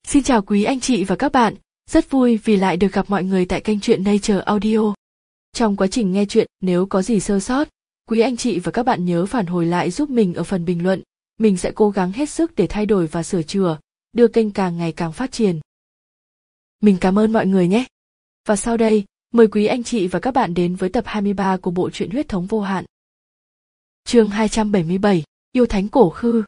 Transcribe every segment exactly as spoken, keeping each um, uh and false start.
Xin chào quý anh chị và các bạn, rất vui vì lại được gặp mọi người tại kênh truyện Nature Audio. Trong quá trình nghe truyện, nếu có gì sơ sót, quý anh chị và các bạn nhớ phản hồi lại giúp mình ở phần bình luận. Mình sẽ cố gắng hết sức để thay đổi và sửa chữa, đưa kênh càng ngày càng phát triển. Mình cảm ơn mọi người nhé. Và sau đây, mời quý anh chị và các bạn đến với tập hai mươi ba của bộ truyện Huyết thống vô hạn. Chương hai trăm bảy mươi bảy, Yêu thánh cổ khư.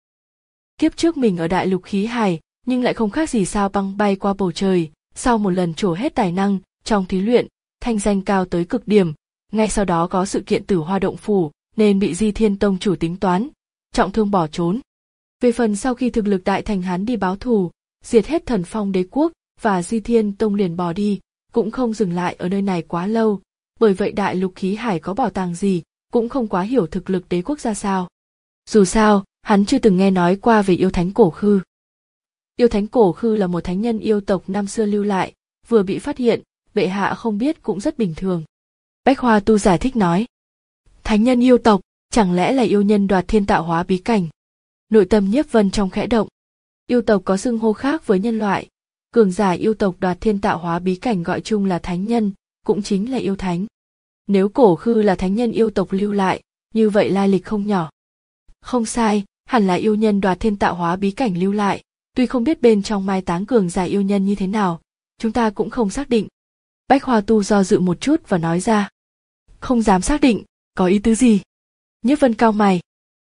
Kiếp trước mình ở đại lục khí hải, nhưng lại không khác gì sao băng bay qua bầu trời, sau một lần trổ hết tài năng trong thí luyện, thanh danh cao tới cực điểm, ngay sau đó có sự kiện Tử Hoa động phủ, nên bị Di Thiên Tông chủ tính toán, trọng thương bỏ trốn. Về phần sau khi thực lực đại thành hắn đi báo thù, diệt hết Thần Phong Đế quốc và Di Thiên Tông liền bỏ đi, cũng không dừng lại ở nơi này quá lâu, bởi vậy đại lục khí hải có bảo tàng gì, cũng không quá hiểu thực lực đế quốc ra sao. Dù sao, hắn chưa từng nghe nói qua về yêu thánh cổ khư. Yêu thánh cổ khư là một thánh nhân yêu tộc năm xưa lưu lại, vừa bị phát hiện, bệ hạ không biết cũng rất bình thường. Bách Hoa Tu giải thích nói. Thánh nhân yêu tộc, chẳng lẽ là yêu nhân đoạt thiên tạo hóa bí cảnh? Nội tâm Nhiếp Vân trong khẽ động. Yêu tộc có xưng hô khác với nhân loại, cường giả yêu tộc đoạt thiên tạo hóa bí cảnh gọi chung là thánh nhân, cũng chính là yêu thánh. Nếu cổ khư là thánh nhân yêu tộc lưu lại, như vậy lai lịch không nhỏ. Không sai, hẳn là yêu nhân đoạt thiên tạo hóa bí cảnh lưu lại, tuy không biết bên trong mai táng cường giả yêu nhân như thế nào, chúng ta cũng không xác định. Bách Hoa Tu do dự một chút và nói ra. Không dám xác định, có ý tứ gì? Nhiếp Vân cau mày.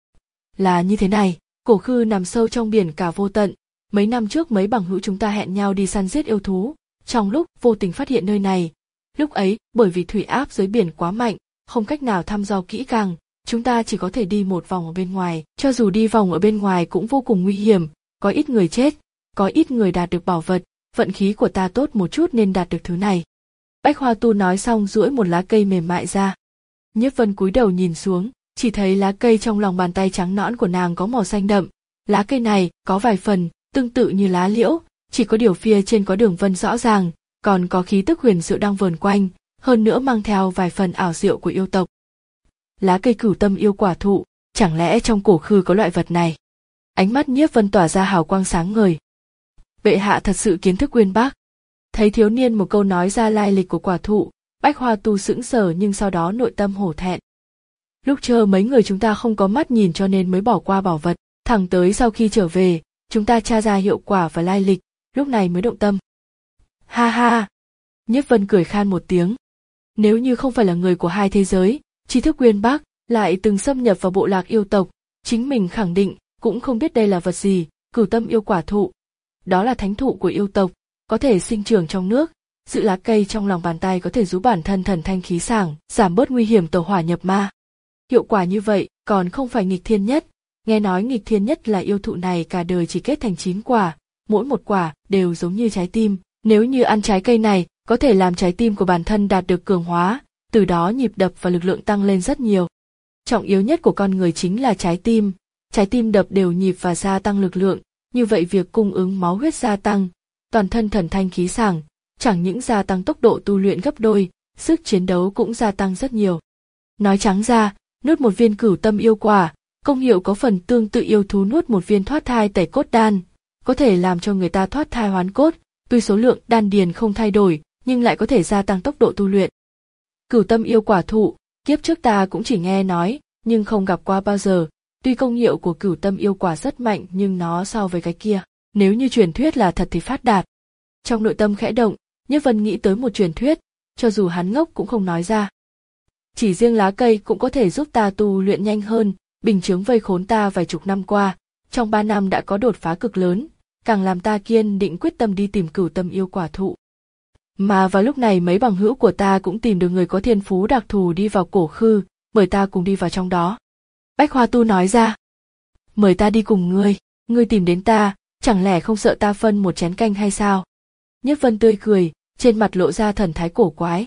Là như thế này, cổ khư nằm sâu trong biển cả vô tận, mấy năm trước mấy bằng hữu chúng ta hẹn nhau đi săn giết yêu thú, trong lúc vô tình phát hiện nơi này. Lúc ấy, bởi vì thủy áp dưới biển quá mạnh, không cách nào thăm dò kỹ càng, chúng ta chỉ có thể đi một vòng ở bên ngoài, cho dù đi vòng ở bên ngoài cũng vô cùng nguy hiểm, có ít người chết, có ít người đạt được bảo vật, vận khí của ta tốt một chút nên đạt được thứ này. Bách Hoa Tu nói xong duỗi một lá cây mềm mại ra. Nhiếp Vân cúi đầu nhìn xuống, chỉ thấy lá cây trong lòng bàn tay trắng nõn của nàng có màu xanh đậm. Lá cây này có vài phần tương tự như lá liễu, chỉ có điều phía trên có đường vân rõ ràng, còn có khí tức huyền diệu đang vờn quanh, hơn nữa mang theo vài phần ảo diệu của yêu tộc. Lá cây cửu tâm yêu quả thụ, chẳng lẽ trong cổ khư có loại vật này? Ánh mắt Nhiếp Vân tỏa ra hào quang sáng ngời. Bệ hạ thật sự kiến thức uyên bác. Thấy thiếu niên một câu nói ra lai lịch của quả thụ, Bách Hoa Tu sững sờ nhưng sau đó nội tâm hổ thẹn. Lúc chờ mấy người chúng ta không có mắt nhìn cho nên mới bỏ qua bảo vật, thẳng tới sau khi trở về, chúng ta tra ra hiệu quả và lai lịch, lúc này mới động tâm. Ha ha! Nhiếp Vân cười khan một tiếng. Nếu như không phải là người của hai thế giới, tri thức uyên bác, lại từng xâm nhập vào bộ lạc yêu tộc, chính mình khẳng định cũng không biết đây là vật gì. Cửu tâm yêu quả thụ. Đó là thánh thụ của yêu tộc, có thể sinh trưởng trong nước, giữ lá cây trong lòng bàn tay có thể giúp bản thân thần thanh khí sảng, giảm bớt nguy hiểm tẩu hỏa nhập ma. Hiệu quả như vậy còn không phải nghịch thiên nhất, nghe nói nghịch thiên nhất là yêu thụ này cả đời chỉ kết thành chín quả, mỗi một quả đều giống như trái tim, nếu như ăn trái cây này, có thể làm trái tim của bản thân đạt được cường hóa, từ đó nhịp đập và lực lượng tăng lên rất nhiều. Trọng yếu nhất của con người chính là trái tim, trái tim đập đều nhịp và gia tăng lực lượng, như vậy việc cung ứng máu huyết gia tăng, toàn thân thần thanh khí sảng, chẳng những gia tăng tốc độ tu luyện gấp đôi, sức chiến đấu cũng gia tăng rất nhiều. Nói trắng ra, nuốt một viên cửu tâm yêu quả, công hiệu có phần tương tự yêu thú nuốt một viên thoát thai tẩy cốt đan, có thể làm cho người ta thoát thai hoán cốt, tuy số lượng đan điền không thay đổi, nhưng lại có thể gia tăng tốc độ tu luyện. Cửu tâm yêu quả thụ, kiếp trước ta cũng chỉ nghe nói, nhưng không gặp qua bao giờ. Tuy công hiệu của cửu tâm yêu quả rất mạnh nhưng nó so với cái kia, nếu như truyền thuyết là thật thì phát đạt. Trong nội tâm khẽ động, Nhiếp Vân nghĩ tới một truyền thuyết, cho dù hắn ngốc cũng không nói ra. Chỉ riêng lá cây cũng có thể giúp ta tu luyện nhanh hơn, bình chướng vây khốn ta vài chục năm qua, trong ba năm đã có đột phá cực lớn, càng làm ta kiên định quyết tâm đi tìm cửu tâm yêu quả thụ. Mà vào lúc này mấy bằng hữu của ta cũng tìm được người có thiên phú đặc thù đi vào cổ khư, mời ta cùng đi vào trong đó. Bách Hoa Tu nói ra. Mời ta đi cùng ngươi, ngươi tìm đến ta, chẳng lẽ không sợ ta phân một chén canh hay sao? Nhiếp Vân tươi cười, trên mặt lộ ra thần thái cổ quái.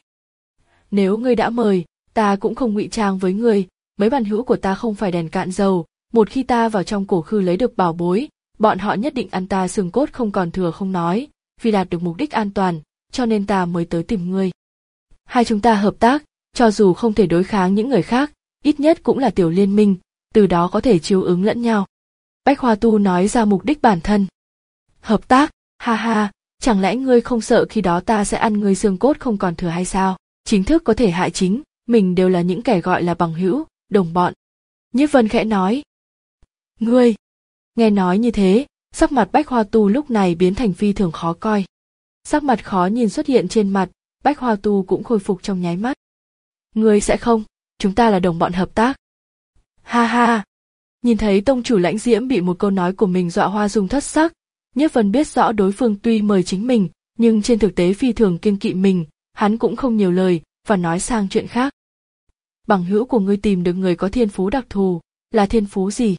Nếu ngươi đã mời, ta cũng không ngụy trang với ngươi, mấy bằng hữu của ta không phải đèn cạn dầu, một khi ta vào trong cổ khư lấy được bảo bối, bọn họ nhất định ăn ta xương cốt không còn thừa không nói, vì đạt được mục đích an toàn, cho nên ta mới tới tìm ngươi. Hai chúng ta hợp tác, cho dù không thể đối kháng những người khác, ít nhất cũng là tiểu liên minh, từ đó có thể chiếu ứng lẫn nhau. Bách Hoa Tu nói ra mục đích bản thân. Hợp tác, Ha ha, chẳng lẽ ngươi không sợ khi đó ta sẽ ăn ngươi xương cốt không còn thừa hay sao? Chính thức có thể hại chính, mình đều là những kẻ gọi là bằng hữu, đồng bọn. Nhiếp Vân khẽ nói. Ngươi! Nghe nói như thế, sắc mặt Bách Hoa Tu lúc này biến thành phi thường khó coi. Sắc mặt khó nhìn xuất hiện trên mặt, Bách Hoa Tu cũng khôi phục trong nháy mắt. Ngươi sẽ không, chúng ta là đồng bọn hợp tác. Ha ha! Nhìn thấy tông chủ Lãnh Diễm bị một câu nói của mình dọa hoa dung thất sắc, Nhiếp Vân biết rõ đối phương tuy mời chính mình, nhưng trên thực tế phi thường kiêng kỵ mình, hắn cũng không nhiều lời và nói sang chuyện khác. Bằng hữu của ngươi tìm được người có thiên phú đặc thù, là thiên phú gì?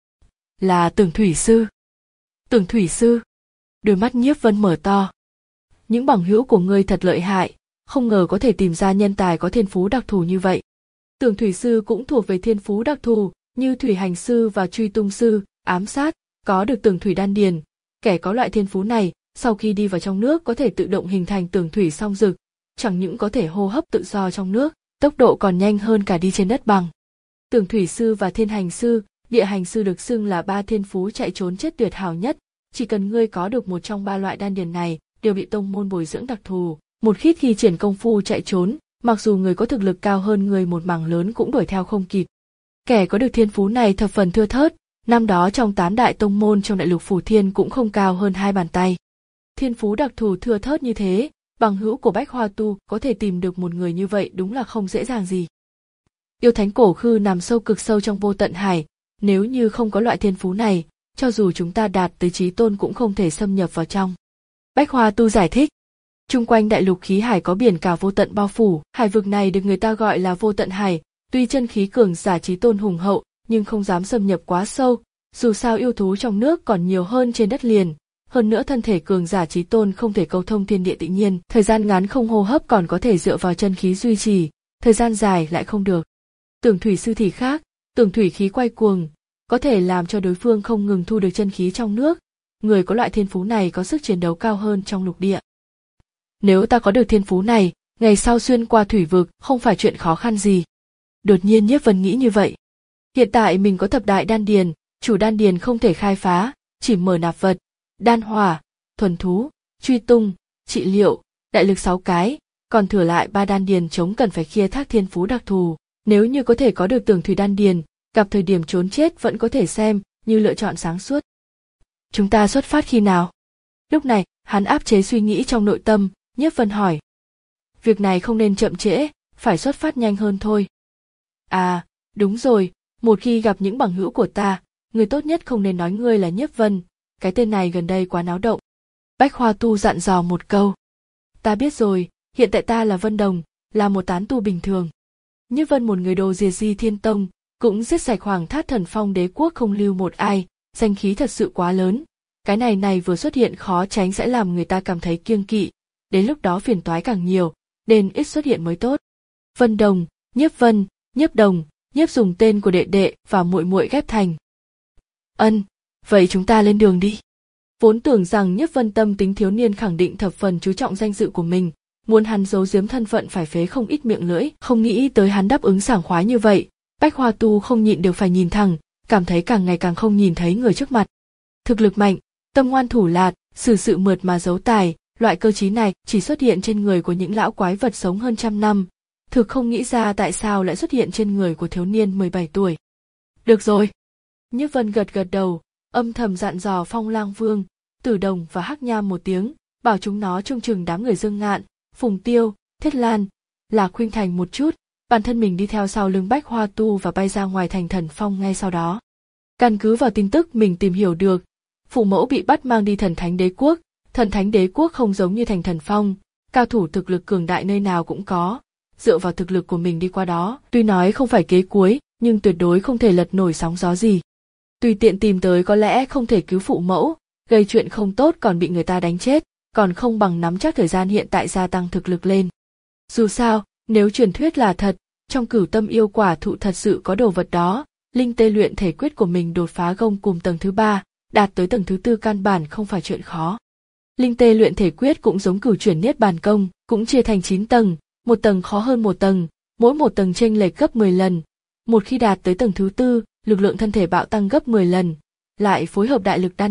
Là Tưởng Thủy Sư. Tưởng Thủy Sư? Đôi mắt Nhiếp Vân mở to. Những bằng hữu của ngươi thật lợi hại, không ngờ có thể tìm ra nhân tài có thiên phú đặc thù như vậy. Tưởng Thủy Sư cũng thuộc về thiên phú đặc thù, như Thủy Hành Sư và Truy Tung Sư, ám sát, có được Tưởng Thủy Đan Điền. Kẻ có loại thiên phú này, sau khi đi vào trong nước có thể tự động hình thành Tưởng Thủy song dực, chẳng những có thể hô hấp tự do trong nước, tốc độ còn nhanh hơn cả đi trên đất bằng. Tưởng Thủy Sư và Thiên Hành Sư, Địa Hành Sư được xưng là ba thiên phú chạy trốn chết tuyệt hảo nhất, chỉ cần ngươi có được một trong ba loại đan điền này, đều bị tông môn bồi dưỡng đặc thù, một khi thi triển công phu chạy trốn, mặc dù người có thực lực cao hơn người một mảng lớn cũng đuổi theo không kịp. Kẻ có được thiên phú này thập phần thưa thớt, năm đó trong tám đại tông môn trong đại lục Phủ Thiên cũng không cao hơn hai bàn tay. Thiên phú đặc thù thưa thớt như thế, bằng hữu của Bách Hoa Tu có thể tìm được một người như vậy đúng là không dễ dàng gì. Yêu thánh cổ khư nằm sâu cực sâu trong vô tận hải, nếu như không có loại thiên phú này, cho dù chúng ta đạt tới chí tôn cũng không thể xâm nhập vào trong. Bách Hoa Tu giải thích. Chung quanh đại lục khí hải có biển cả vô tận bao phủ, hải vực này được người ta gọi là vô tận hải, tuy chân khí cường giả chí tôn hùng hậu, nhưng không dám xâm nhập quá sâu, dù sao yêu thú trong nước còn nhiều hơn trên đất liền. Hơn nữa thân thể cường giả chí tôn không thể cầu thông thiên địa tự nhiên, thời gian ngắn không hô hấp còn có thể dựa vào chân khí duy trì, thời gian dài lại không được. Tưởng Thủy Sư thì khác, Tưởng Thủy khí quay cuồng, có thể làm cho đối phương không ngừng thu được chân khí trong nước, người có loại thiên phú này có sức chiến đấu cao hơn trong lục địa. Nếu ta có được thiên phú này, ngày sau xuyên qua thủy vực không phải chuyện khó khăn gì. Đột nhiên Nhiếp Vân nghĩ như vậy. Hiện tại mình có thập đại đan điền, chủ đan điền không thể khai phá, chỉ mở nạp vật, đan hỏa, thuần thú, truy tung, trị liệu, đại lực sáu cái, còn thừa lại ba đan điền chống cần phải khai thác thiên phú đặc thù. Nếu như có thể có được Tưởng Thủy đan điền, gặp thời điểm trốn chết vẫn có thể xem như lựa chọn sáng suốt. Chúng ta xuất phát khi nào? Lúc này, hắn áp chế suy nghĩ trong nội tâm, Nhiếp Vân hỏi. Việc này không nên chậm trễ, phải xuất phát nhanh hơn thôi. À, đúng rồi, một khi gặp những bằng hữu của ta, người tốt nhất không nên nói ngươi là Nhiếp Vân, cái tên này gần đây quá náo động. Bách Hoa Tu dặn dò một câu. Ta biết rồi, hiện tại ta là Vân Đồng, là một tán tu bình thường. Nhiếp Vân một người đồ diệt Di Thiên Tông, cũng giết sạch Hoàng Thát Thần Phong đế quốc không lưu một ai, danh khí thật sự quá lớn. Cái này này vừa xuất hiện khó tránh sẽ làm người ta cảm thấy kiêng kỵ, đến lúc đó phiền toái càng nhiều, nên ít xuất hiện mới tốt. Vân Đồng, Nhiếp Vân, Nhiếp Đồng, Nhiếp dùng tên của đệ đệ và muội muội ghép thành. Ân, vậy chúng ta lên đường đi. Vốn tưởng rằng Nhiếp Vân tâm tính thiếu niên khẳng định thập phần chú trọng danh dự của mình, muốn hắn giấu giếm thân phận phải phế không ít miệng lưỡi, không nghĩ tới hắn đáp ứng sảng khoái như vậy. Bách Hoa Tu không nhịn được phải nhìn thẳng, cảm thấy càng ngày càng không nhìn thấy người trước mặt. Thực lực mạnh, tâm ngoan thủ lạt, xử sự mượt mà giấu tài, loại cơ trí này chỉ xuất hiện trên người của những lão quái vật sống hơn trăm năm. Thực không nghĩ ra tại sao lại xuất hiện trên người của thiếu niên mười bảy tuổi. Được rồi. Nhiếp Vân gật gật đầu, âm thầm dặn dò Phong Lang Vương, Tử Đồng và Hắc Nham một tiếng, bảo chúng nó trông chừng đám người Dương Ngạn, Phùng Tiêu, Thiết Lan, Lạc Khuynh Thành một chút, bản thân mình đi theo sau lưng Bách Hoa Tu và bay ra ngoài thành Thần Phong ngay sau đó. Căn cứ vào tin tức mình tìm hiểu được, phụ mẫu bị bắt mang đi Thần Thánh Đế Quốc, Thần Thánh Đế Quốc không giống như thành Thần Phong, cao thủ thực lực cường đại nơi nào cũng có, dựa vào thực lực của mình đi qua đó, tuy nói không phải kế cuối, nhưng tuyệt đối không thể lật nổi sóng gió gì. Tùy tiện tìm tới có lẽ không thể cứu phụ mẫu, gây chuyện không tốt còn bị người ta đánh chết, còn không bằng nắm chắc thời gian hiện tại gia tăng thực lực lên. Dù sao, nếu truyền thuyết là thật, trong Cửu Tâm Yêu Quả Thụ thật sự có đồ vật đó, linh tê luyện thể quyết của mình đột phá gông cùm tầng thứ ba, đạt tới tầng thứ tư căn bản không phải chuyện khó. Linh tê luyện thể quyết cũng giống Cửu Chuyển Niết Bàn Công, cũng chia thành chín tầng, một tầng khó hơn một tầng, mỗi một tầng chênh lệch gấp mười lần. Một khi đạt tới tầng thứ tư, lực lượng thân thể bạo tăng gấp mười lần, lại phối hợp đại lực đan điền,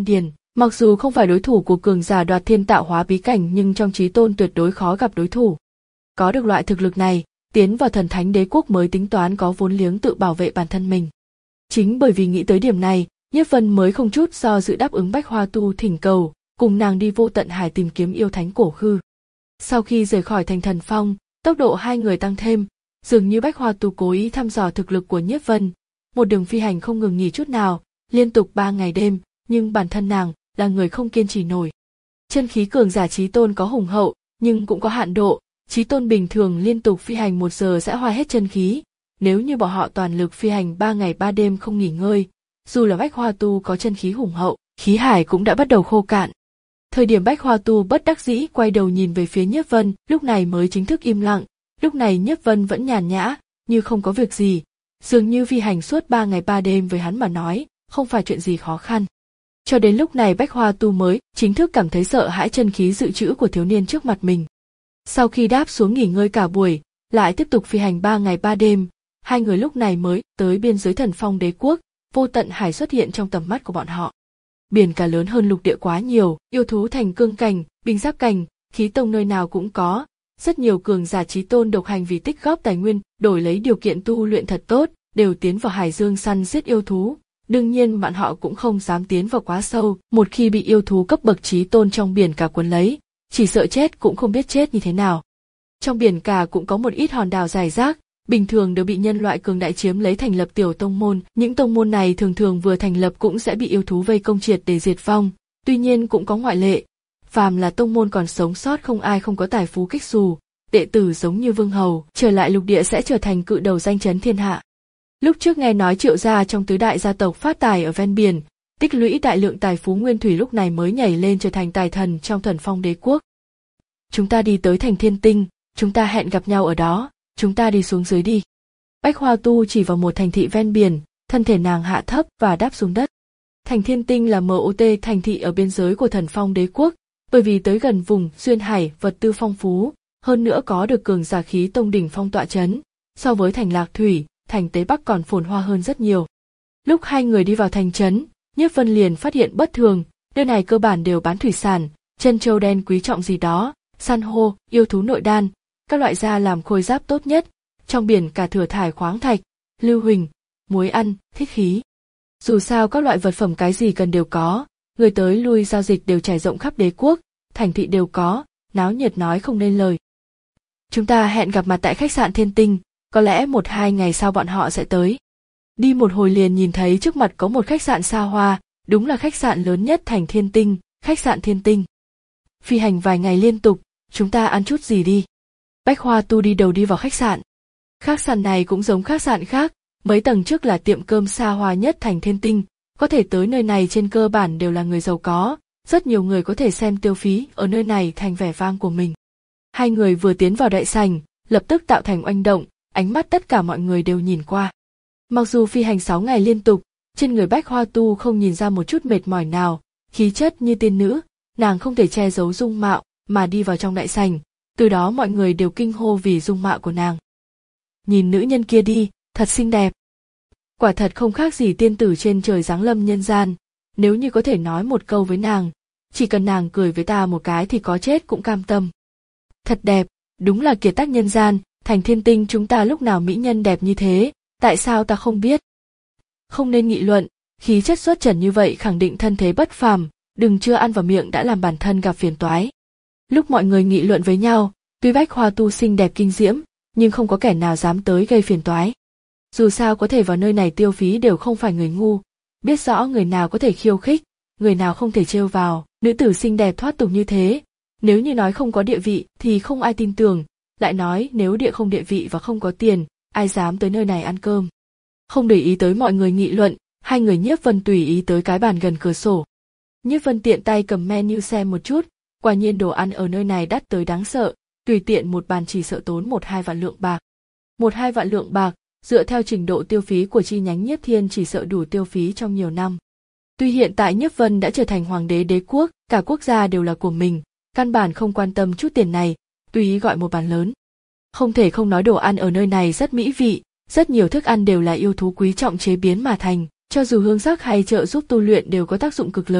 Mặc dù không phải đối thủ của cường giả đoạt thiên tạo hóa bí cảnh nhưng trong Chí Tôn tuyệt đối khó gặp đối thủ. Có được loại thực lực này, tiến vào thần thánh đế quốc mới tính toán có vốn liếng tự bảo vệ bản thân mình. Chính bởi vì nghĩ tới điểm này, Nhiếp Vân mới không chút do dự đáp ứng Bách Hoa Tu thỉnh cầu, cùng nàng đi Vô Tận Hải tìm kiếm yêu thánh cổ khư. Sau khi rời khỏi thành Thần Phong, tốc độ hai người tăng thêm, dường như Bách Hoa Tu cố ý thăm dò thực lực của Nhiếp Vân. Một đường phi hành không ngừng nghỉ chút nào, liên tục ba ngày đêm, nhưng bản thân nàng là người không kiên trì nổi. Chân khí cường giả Chí Tôn có hùng hậu, nhưng cũng có hạn độ. Chí Tôn bình thường liên tục phi hành một giờ sẽ hoa hết chân khí. Nếu như bọn họ toàn lực phi hành ba ngày ba đêm không nghỉ ngơi, dù là Bách Hoa Tu có chân khí hùng hậu, khí hải cũng đã bắt đầu khô cạn. Thời điểm Bách Hoa Tu bất đắc dĩ quay đầu nhìn về phía Nhiếp Vân, lúc này mới chính thức im lặng. Lúc này Nhiếp Vân vẫn nhàn nhã, như không có việc gì, dường như phi hành suốt ba ngày ba đêm với hắn mà nói, không phải chuyện gì khó khăn. Cho đến lúc này Bách Hoa Tu mới chính thức cảm thấy sợ hãi chân khí dự trữ của thiếu niên trước mặt mình. Sau khi đáp xuống nghỉ ngơi cả buổi, lại tiếp tục phi hành ba ngày ba đêm, hai người lúc này mới tới biên giới Thần Phong đế quốc. Vô Tận Hải xuất hiện trong tầm mắt của bọn họ. Biển cả lớn hơn lục địa quá nhiều, yêu thú thành cương cảnh, binh giáp cảnh, khí tông nơi nào cũng có. Rất nhiều cường giả Chí Tôn độc hành vì tích góp tài nguyên, đổi lấy điều kiện tu luyện thật tốt, đều tiến vào hải dương săn giết yêu thú. Đương nhiên bọn họ cũng không dám tiến vào quá sâu, một khi bị yêu thú cấp bậc Chí Tôn trong biển cả cuốn lấy, chỉ sợ chết cũng không biết chết như thế nào. Trong biển cả cũng có một ít hòn đảo rải rác, bình thường đều bị nhân loại cường đại chiếm lấy thành lập tiểu tông môn. Những tông môn này thường thường vừa thành lập cũng sẽ bị yêu thú vây công triệt để diệt vong. Tuy nhiên cũng có ngoại lệ. Phàm là tông môn còn sống sót không ai không có tài phú kích xù, đệ tử giống như Vương Hầu, trở lại lục địa sẽ trở thành cự đầu danh chấn thiên hạ. Lúc trước nghe nói Triệu gia trong tứ đại gia tộc phát tài ở ven biển, tích lũy đại lượng tài phú nguyên thủy lúc này mới nhảy lên trở thành tài thần trong Thần Phong đế quốc. Chúng ta đi tới thành Thiên Tinh, chúng ta hẹn gặp nhau ở đó. Chúng ta đi xuống dưới đi. Bách Hoa Tu chỉ vào một thành thị ven biển, thân thể nàng hạ thấp và đáp xuống đất. Thành Thiên Tinh là em o tê thành thị ở biên giới của Thần Phong đế quốc, bởi vì tới gần vùng duyên hải vật tư phong phú, hơn nữa có được cường giả khí tông đỉnh phong tọa chấn, so với thành Lạc Thủy, thành Tế Bắc còn phồn hoa hơn rất nhiều. Lúc hai người đi vào thành trấn, Nhiếp Vân liền phát hiện bất thường, nơi này cơ bản đều bán thủy sản, chân châu đen quý trọng gì đó, san hô, yêu thú nội đan, các loại da làm khôi giáp tốt nhất, trong biển cả thừa thải khoáng thạch, lưu huỳnh, muối ăn, thích khí. Dù sao các loại vật phẩm cái gì cần đều có, người tới lui giao dịch đều trải rộng khắp đế quốc, thành thị đều có, náo nhiệt nói không nên lời. Chúng ta hẹn gặp mặt tại khách sạn Thiên Tinh, có lẽ một hai ngày sau bọn họ sẽ tới. Đi một hồi liền nhìn thấy trước mặt có một khách sạn xa hoa, đúng là khách sạn lớn nhất thành Thiên Tinh, khách sạn Thiên Tinh. Phi hành vài ngày liên tục, chúng ta ăn chút gì đi. Bách Hoa Tu đi đầu đi vào khách sạn. Khách sạn này cũng giống khách sạn khác, mấy tầng trước là tiệm cơm xa hoa nhất thành Thiên Tinh, có thể tới nơi này trên cơ bản đều là người giàu có, rất nhiều người có thể xem tiêu phí ở nơi này thành vẻ vang của mình. Hai người vừa tiến vào đại sảnh, lập tức tạo thành oanh động, ánh mắt tất cả mọi người đều nhìn qua. Mặc dù phi hành sáu ngày liên tục, trên người Bách Hoa Tu không nhìn ra một chút mệt mỏi nào, khí chất như tiên nữ, nàng không thể che giấu dung mạo mà đi vào trong đại sảnh. Từ đó mọi người đều kinh hô vì dung mạo của nàng. Nhìn nữ nhân kia đi, thật xinh đẹp. Quả thật không khác gì tiên tử trên trời giáng lâm nhân gian, nếu như có thể nói một câu với nàng, chỉ cần nàng cười với ta một cái thì có chết cũng cam tâm. Thật đẹp, đúng là kiệt tác nhân gian, thành Thiên Tinh chúng ta lúc nào mỹ nhân đẹp như thế, tại sao ta không biết. Không nên nghị luận, khí chất xuất trần như vậy khẳng định thân thế bất phàm, đừng chưa ăn vào miệng đã làm bản thân gặp phiền toái. Lúc mọi người nghị luận với nhau, tuy Bách Hoa Tu xinh đẹp kinh diễm, nhưng không có kẻ nào dám tới gây phiền toái. Dù sao có thể vào nơi này tiêu phí đều không phải người ngu, biết rõ người nào có thể khiêu khích, người nào không thể trêu vào. Nữ tử xinh đẹp thoát tục như thế, nếu như nói không có địa vị thì không ai tin tưởng, lại nói nếu địa không địa vị và không có tiền, ai dám tới nơi này ăn cơm. Không để ý tới mọi người nghị luận, hai người Nhiếp Vân tùy ý tới cái bàn gần cửa sổ. Nhiếp Vân tiện tay cầm menu xem một chút, quả nhiên đồ ăn ở nơi này đắt tới đáng sợ, tùy tiện một bàn chỉ sợ tốn một hai vạn lượng bạc. Một hai vạn lượng bạc, dựa theo trình độ tiêu phí của chi nhánh Nhiếp Thiên chỉ sợ đủ tiêu phí trong nhiều năm. Tuy hiện tại Nhiếp Vân đã trở thành hoàng đế đế quốc, cả quốc gia đều là của mình, căn bản không quan tâm chút tiền này, tùy ý gọi một bàn lớn. Không thể không nói đồ ăn ở nơi này rất mỹ vị, rất nhiều thức ăn đều là yêu thú quý trọng chế biến mà thành, cho dù hương sắc hay trợ giúp tu luyện đều có tác dụng cực lớn,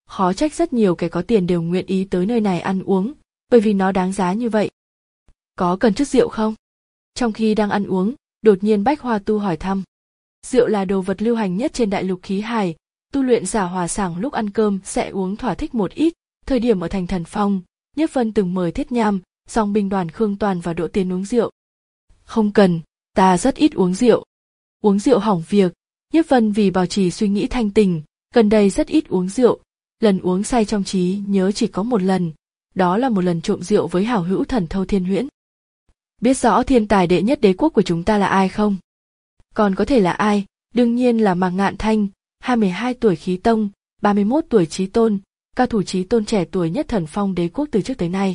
khó trách rất nhiều kẻ có tiền đều nguyện ý tới nơi này ăn uống, bởi vì nó đáng giá như vậy. Có cần chút rượu không? Trong khi đang ăn uống, đột nhiên Bách Hoa Tu hỏi thăm. Rượu là đồ vật lưu hành nhất trên đại lục khí hải, tu luyện giả hòa sảng lúc ăn cơm sẽ uống thỏa thích một ít. Thời điểm ở thành Thần Phong, Nhiếp Vân từng mời Thiết Nham, dòng binh đoàn Khương Toàn và Đỗ Tiến uống rượu. Không cần, ta rất ít uống rượu. Uống rượu hỏng việc. Nhiếp Vân vì bảo trì suy nghĩ thanh tình, gần đây rất ít uống rượu, lần uống say trong trí nhớ chỉ có một lần, đó là một lần trộm rượu với hảo hữu Thần Thâu Thiên Huyễn. Biết rõ thiên tài đệ nhất đế quốc của chúng ta là ai không? Còn có thể là ai? Đương nhiên là Mạc Ngạn Thanh, hai mươi hai tuổi khí tông, ba mươi mốt tuổi chí tôn, cao thủ chí tôn trẻ tuổi nhất Thần Phong đế quốc từ trước tới nay.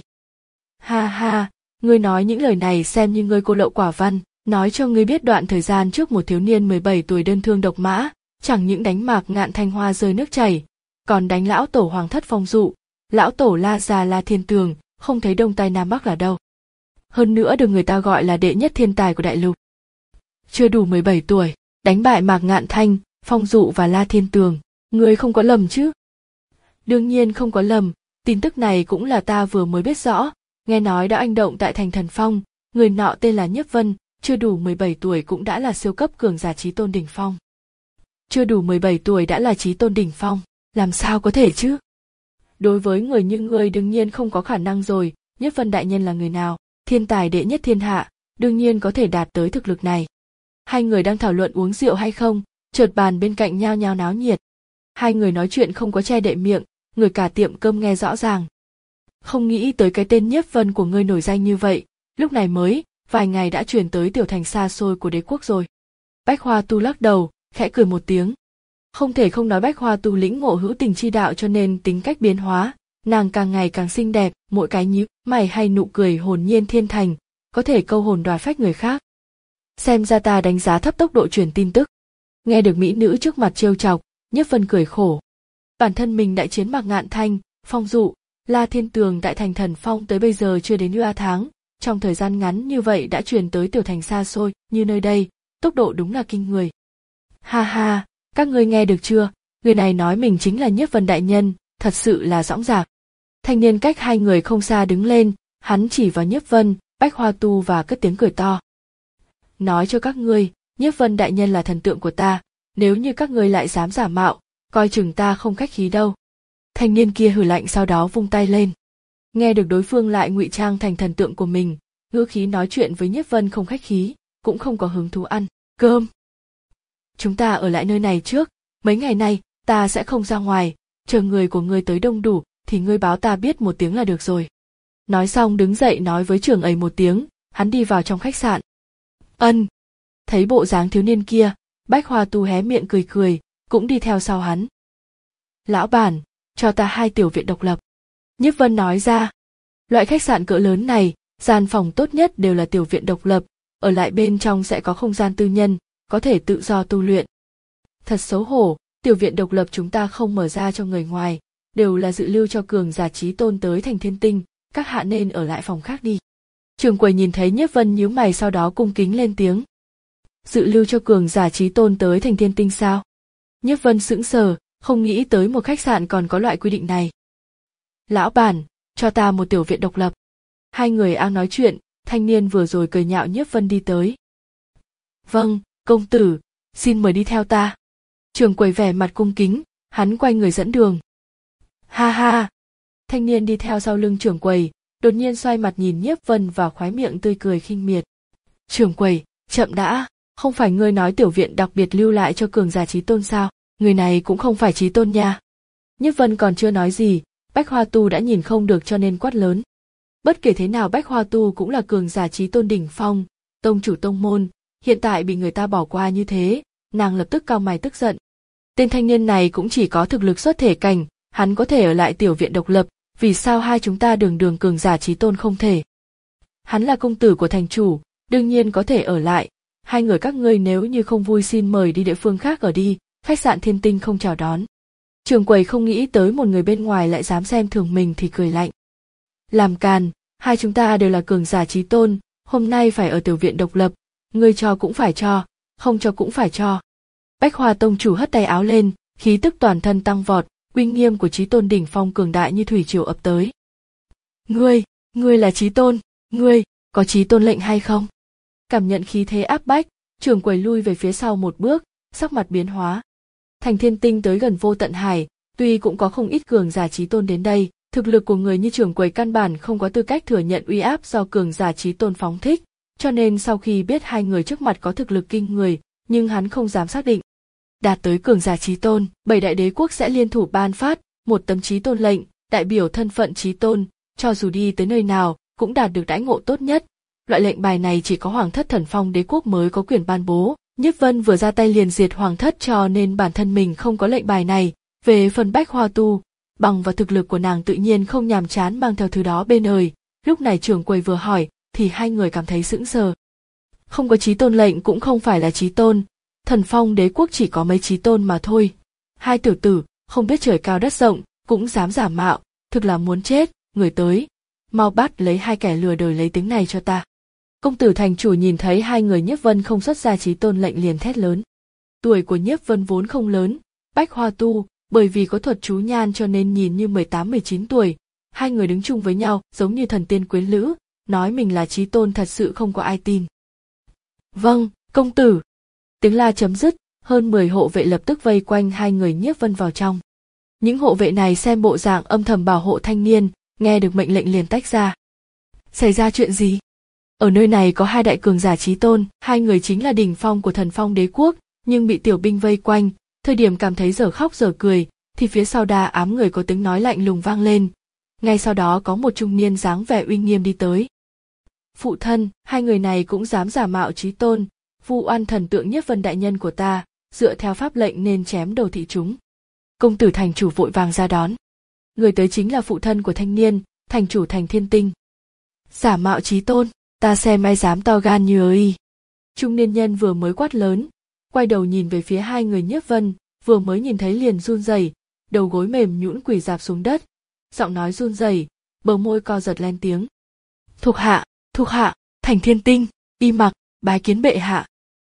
Ha ha, ngươi nói những lời này xem như ngươi cô lậu quả văn, nói cho ngươi biết đoạn thời gian trước một thiếu niên mười bảy tuổi đơn thương độc mã, chẳng những đánh Mạc Ngạn Thanh hoa rơi nước chảy, còn đánh lão tổ Hoàng Thất Phong Dụ, lão tổ La Già La Thiên Tường, không thấy đông tây nam bắc là đâu. Hơn nữa được người ta gọi là đệ nhất thiên tài của đại lục. Chưa đủ mười bảy tuổi, đánh bại Mạc Ngạn Thanh, Phong Dụ và La Thiên Tường, ngươi không có lầm chứ? Đương nhiên không có lầm, tin tức này cũng là ta vừa mới biết rõ, nghe nói đã oanh động tại thành Thần Phong, người nọ tên là Nhiếp Vân, chưa đủ mười bảy tuổi cũng đã là siêu cấp cường giả chí tôn đỉnh phong. Chưa đủ mười bảy tuổi đã là chí tôn đỉnh phong, làm sao có thể chứ? Đối với người như ngươi đương nhiên không có khả năng rồi, Nhiếp Vân đại nhân là người nào? Thiên tài đệ nhất thiên hạ, đương nhiên có thể đạt tới thực lực này. Hai người đang thảo luận uống rượu hay không, chợt bàn bên cạnh nhao nhao náo nhiệt. Hai người nói chuyện không có che đậy miệng, người cả tiệm cơm nghe rõ ràng. Không nghĩ tới cái tên Nhiếp Vân của ngươi nổi danh như vậy, lúc này mới, vài ngày đã truyền tới tiểu thành xa xôi của đế quốc rồi. Bách Hoa Tu lắc đầu, khẽ cười một tiếng. Không thể không nói Bách Hoa Tu lĩnh ngộ hữu tình chi đạo cho nên tính cách biến hóa, nàng càng ngày càng xinh đẹp, mỗi cái nhíu mày hay nụ cười hồn nhiên thiên thành, có thể câu hồn đoạt phách người khác. Xem ra ta đánh giá thấp tốc độ truyền tin tức. Nghe được mỹ nữ trước mặt trêu chọc, Nhiếp Vân cười khổ. Bản thân mình đại chiến Mạc Ngạn Thanh, Phong Dụ, La Thiên Tường tại thành Thần Phong tới bây giờ chưa đến nửa tháng, trong thời gian ngắn như vậy đã truyền tới tiểu thành xa xôi như nơi đây, tốc độ đúng là kinh người. Ha ha, các ngươi nghe được chưa? Người này nói mình chính là Nhiếp Vân đại nhân, thật sự là dõng dạc. Thanh niên cách hai người không xa đứng lên, hắn chỉ vào Nhiếp Vân, Bách Hoa Tu và cất tiếng cười to. Nói cho các ngươi, Nhiếp Vân đại nhân là thần tượng của ta, nếu như các ngươi lại dám giả mạo, coi chừng ta không khách khí đâu. Thanh niên kia hừ lạnh sau đó vung tay lên. Nghe được đối phương lại ngụy trang thành thần tượng của mình, ngữ khí nói chuyện với Nhiếp Vân không khách khí, cũng không có hứng thú ăn cơm. Chúng ta ở lại nơi này trước, mấy ngày nay ta sẽ không ra ngoài, chờ người của ngươi tới đông đủ thì ngươi báo ta biết một tiếng là được rồi. Nói xong đứng dậy nói với trưởng ấy một tiếng, hắn đi vào trong khách sạn. Ân. Thấy bộ dáng thiếu niên kia, Bách Hoa Tu hé miệng cười cười, cũng đi theo sau hắn. Lão bản, cho ta hai tiểu viện độc lập. Nhiếp Vân nói ra. Loại khách sạn cỡ lớn này, gian phòng tốt nhất đều là tiểu viện độc lập, ở lại bên trong sẽ có không gian tư nhân, có thể tự do tu luyện. Thật xấu hổ, tiểu viện độc lập chúng ta không mở ra cho người ngoài, đều là dự lưu cho cường giả chí tôn tới thành Thiên Tinh, các hạ nên ở lại phòng khác đi. Trường quầy nhìn thấy Nhiếp Vân nhíu mày sau đó cung kính lên tiếng. Dự lưu cho cường giả chí tôn tới thành Thiên Tinh sao? Nhiếp Vân sững sờ, không nghĩ tới một khách sạn còn có loại quy định này. Lão bản, cho ta một tiểu viện độc lập. Hai người đang nói chuyện, thanh niên vừa rồi cười nhạo Nhiếp Vân đi tới. Vâng, công tử, xin mời đi theo ta. Trường quầy vẻ mặt cung kính, hắn quay người dẫn đường. Ha ha. Thanh niên đi theo sau lưng trưởng quầy, đột nhiên xoay mặt nhìn Nhiếp Vân và khóe miệng tươi cười khinh miệt. Trưởng quầy, chậm đã, không phải ngươi nói tiểu viện đặc biệt lưu lại cho cường giả chí tôn sao? Người này cũng không phải chí tôn nha. Nhiếp Vân còn chưa nói gì, Bách Hoa Tu đã nhìn không được cho nên quát lớn. Bất kể thế nào Bách Hoa Tu cũng là cường giả chí tôn đỉnh phong, tông chủ tông môn, hiện tại bị người ta bỏ qua như thế, nàng lập tức cau mày tức giận. Tên thanh niên này cũng chỉ có thực lực xuất thể cảnh, hắn có thể ở lại tiểu viện độc lập, vì sao hai chúng ta đường đường cường giả chí tôn không thể? Hắn là công tử của thành chủ, đương nhiên có thể ở lại, hai người các ngươi nếu như không vui xin mời đi địa phương khác ở đi, khách sạn Thiên Tinh không chào đón. Trường quầy không nghĩ tới một người bên ngoài lại dám xem thường mình thì cười lạnh. Làm càn, hai chúng ta đều là cường giả chí tôn, hôm nay phải ở tiểu viện độc lập, ngươi cho cũng phải cho, không cho cũng phải cho. Bách Hoa tông chủ hất tay áo lên, khí tức toàn thân tăng vọt, uy nghiêm của Chí Tôn đỉnh phong cường đại như thủy triều ập tới. Ngươi, ngươi là Chí Tôn, ngươi, có Chí Tôn lệnh hay không? Cảm nhận khí thế áp bách, Trưởng Quầy lui về phía sau một bước, sắc mặt biến hóa. Thành Thiên Tinh tới gần Vô Tận Hải, tuy cũng có không ít cường giả Chí Tôn đến đây, thực lực của người như Trưởng Quầy căn bản không có tư cách thừa nhận uy áp do cường giả Chí Tôn phóng thích, cho nên sau khi biết hai người trước mặt có thực lực kinh người, nhưng hắn không dám xác định. Đạt tới cường giả Chí Tôn, bảy đại đế quốc sẽ liên thủ ban phát một tấm Chí Tôn lệnh, đại biểu thân phận Chí Tôn, cho dù đi tới nơi nào cũng đạt được đãi ngộ tốt nhất. Loại lệnh bài này chỉ có Hoàng thất Thần Phong đế quốc mới có quyền ban bố. Nhiếp Vân vừa ra tay liền diệt Hoàng thất cho nên bản thân mình không có lệnh bài này. Về phần Bách Hoa Tu, bằng vào thực lực của nàng tự nhiên không nhàm chán mang theo thứ đó bên người. Lúc này Trưởng Quầy vừa hỏi thì hai người cảm thấy sững sờ. Không có Chí Tôn lệnh cũng không phải là Chí Tôn, Thần Phong đế quốc chỉ có mấy Chí Tôn mà thôi. Hai tiểu tử không biết trời cao đất rộng cũng dám giả mạo, thực là muốn chết. Người tới, mau bắt lấy hai kẻ lừa đời lấy tiếng này cho ta. Công tử thành chủ nhìn thấy hai người Nhiếp Vân không xuất ra Chí Tôn lệnh liền thét lớn. Tuổi của Nhiếp Vân vốn không lớn, Bách Hoa Tu bởi vì có thuật chú nhan cho nên nhìn như mười tám mười chín tuổi. Hai người đứng chung với nhau giống như thần tiên quyến lữ, nói mình là Chí Tôn thật sự không có ai tin. Vâng, công tử. Tiếng la chấm dứt, hơn mười hộ vệ lập tức vây quanh hai người Nhiếp Vân vào trong. Những hộ vệ này xem bộ dạng âm thầm bảo hộ thanh niên, nghe được mệnh lệnh liền tách ra. Xảy ra chuyện gì? Ở nơi này có hai đại cường giả Chí Tôn, hai người chính là đỉnh phong của Thần Phong đế quốc, nhưng bị tiểu binh vây quanh, thời điểm cảm thấy dở khóc dở cười, thì phía sau đa ám người có tiếng nói lạnh lùng vang lên. Ngay sau đó có một trung niên dáng vẻ uy nghiêm đi tới. Phụ thân, hai người này cũng dám giả mạo Chí Tôn, vu oan thần tượng Nhiếp Vân đại nhân của ta, dựa theo pháp lệnh nên chém đầu thị chúng. Công tử thành chủ vội vàng ra đón. Người tới chính là phụ thân của thanh niên, thành chủ Thành Thiên Tinh. Giả mạo Chí Tôn, ta xem ai dám to gan như ấy. Trung niên nhân vừa mới quát lớn, quay đầu nhìn về phía hai người Nhiếp Vân, vừa mới nhìn thấy liền run rẩy, đầu gối mềm nhũn quỳ rạp xuống đất, giọng nói run rẩy, bờ môi co giật lên tiếng. Thuộc hạ, thuộc hạ, Thành Thiên Tinh, Y Mặc, bái kiến bệ hạ.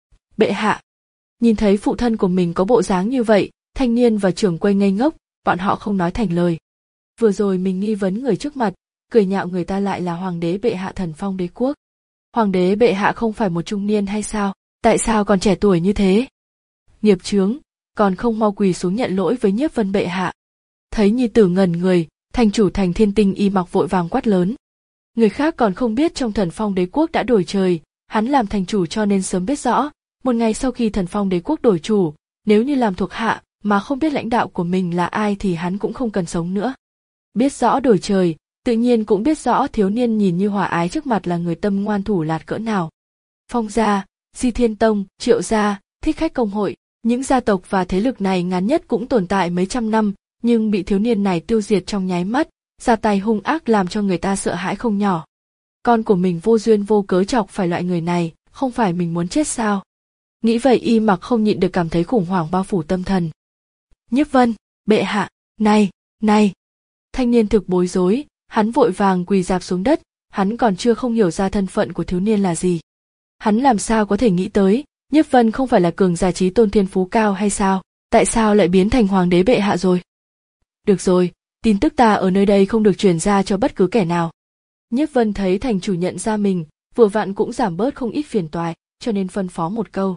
Bệ hạ. Nhìn thấy phụ thân của mình có bộ dáng như vậy, thanh niên và Trưởng Quầy ngây ngốc, bọn họ không nói thành lời. Vừa rồi mình nghi vấn người trước mặt, cười nhạo người ta lại là Hoàng đế bệ hạ Thần Phong đế quốc. Hoàng đế bệ hạ không phải một trung niên hay sao? Tại sao còn trẻ tuổi như thế? Nghiệp chướng, còn không mau quỳ xuống nhận lỗi với Nhiếp Vân bệ hạ. Thấy nhi tử ngẩn người, thành chủ Thành Thiên Tinh Y Mặc vội vàng quát lớn. Người khác còn không biết trong Thần Phong đế quốc đã đổi trời, hắn làm thành chủ cho nên sớm biết rõ, một ngày sau khi Thần Phong đế quốc đổi chủ, nếu như làm thuộc hạ mà không biết lãnh đạo của mình là ai thì hắn cũng không cần sống nữa. Biết rõ đổi trời, tự nhiên cũng biết rõ thiếu niên nhìn như hòa ái trước mặt là người tâm ngoan thủ lạt cỡ nào. Phong gia, Di Thiên Tông, Triệu gia, Thích Khách Công hội, những gia tộc và thế lực này ngắn nhất cũng tồn tại mấy trăm năm, nhưng bị thiếu niên này tiêu diệt trong nháy mắt, ra tay hung ác làm cho người ta sợ hãi không nhỏ. Con của mình vô duyên vô cớ chọc phải loại người này, không phải mình muốn chết sao? Nghĩ vậy Y Mặc không nhịn được cảm thấy khủng hoảng bao phủ tâm thần. Nhiếp Vân, bệ hạ, này, này. Thanh niên thực bối rối, hắn vội vàng quỳ rạp xuống đất, hắn còn chưa không hiểu ra thân phận của thiếu niên là gì. Hắn làm sao có thể nghĩ tới, Nhiếp Vân không phải là cường giả Chí Tôn thiên phú cao hay sao, tại sao lại biến thành Hoàng đế bệ hạ rồi? Được rồi, tin tức ta ở nơi đây không được truyền ra cho bất cứ kẻ nào. Nhiếp Vân thấy thành chủ nhận ra mình, vừa vặn cũng giảm bớt không ít phiền toái, cho nên phân phó một câu.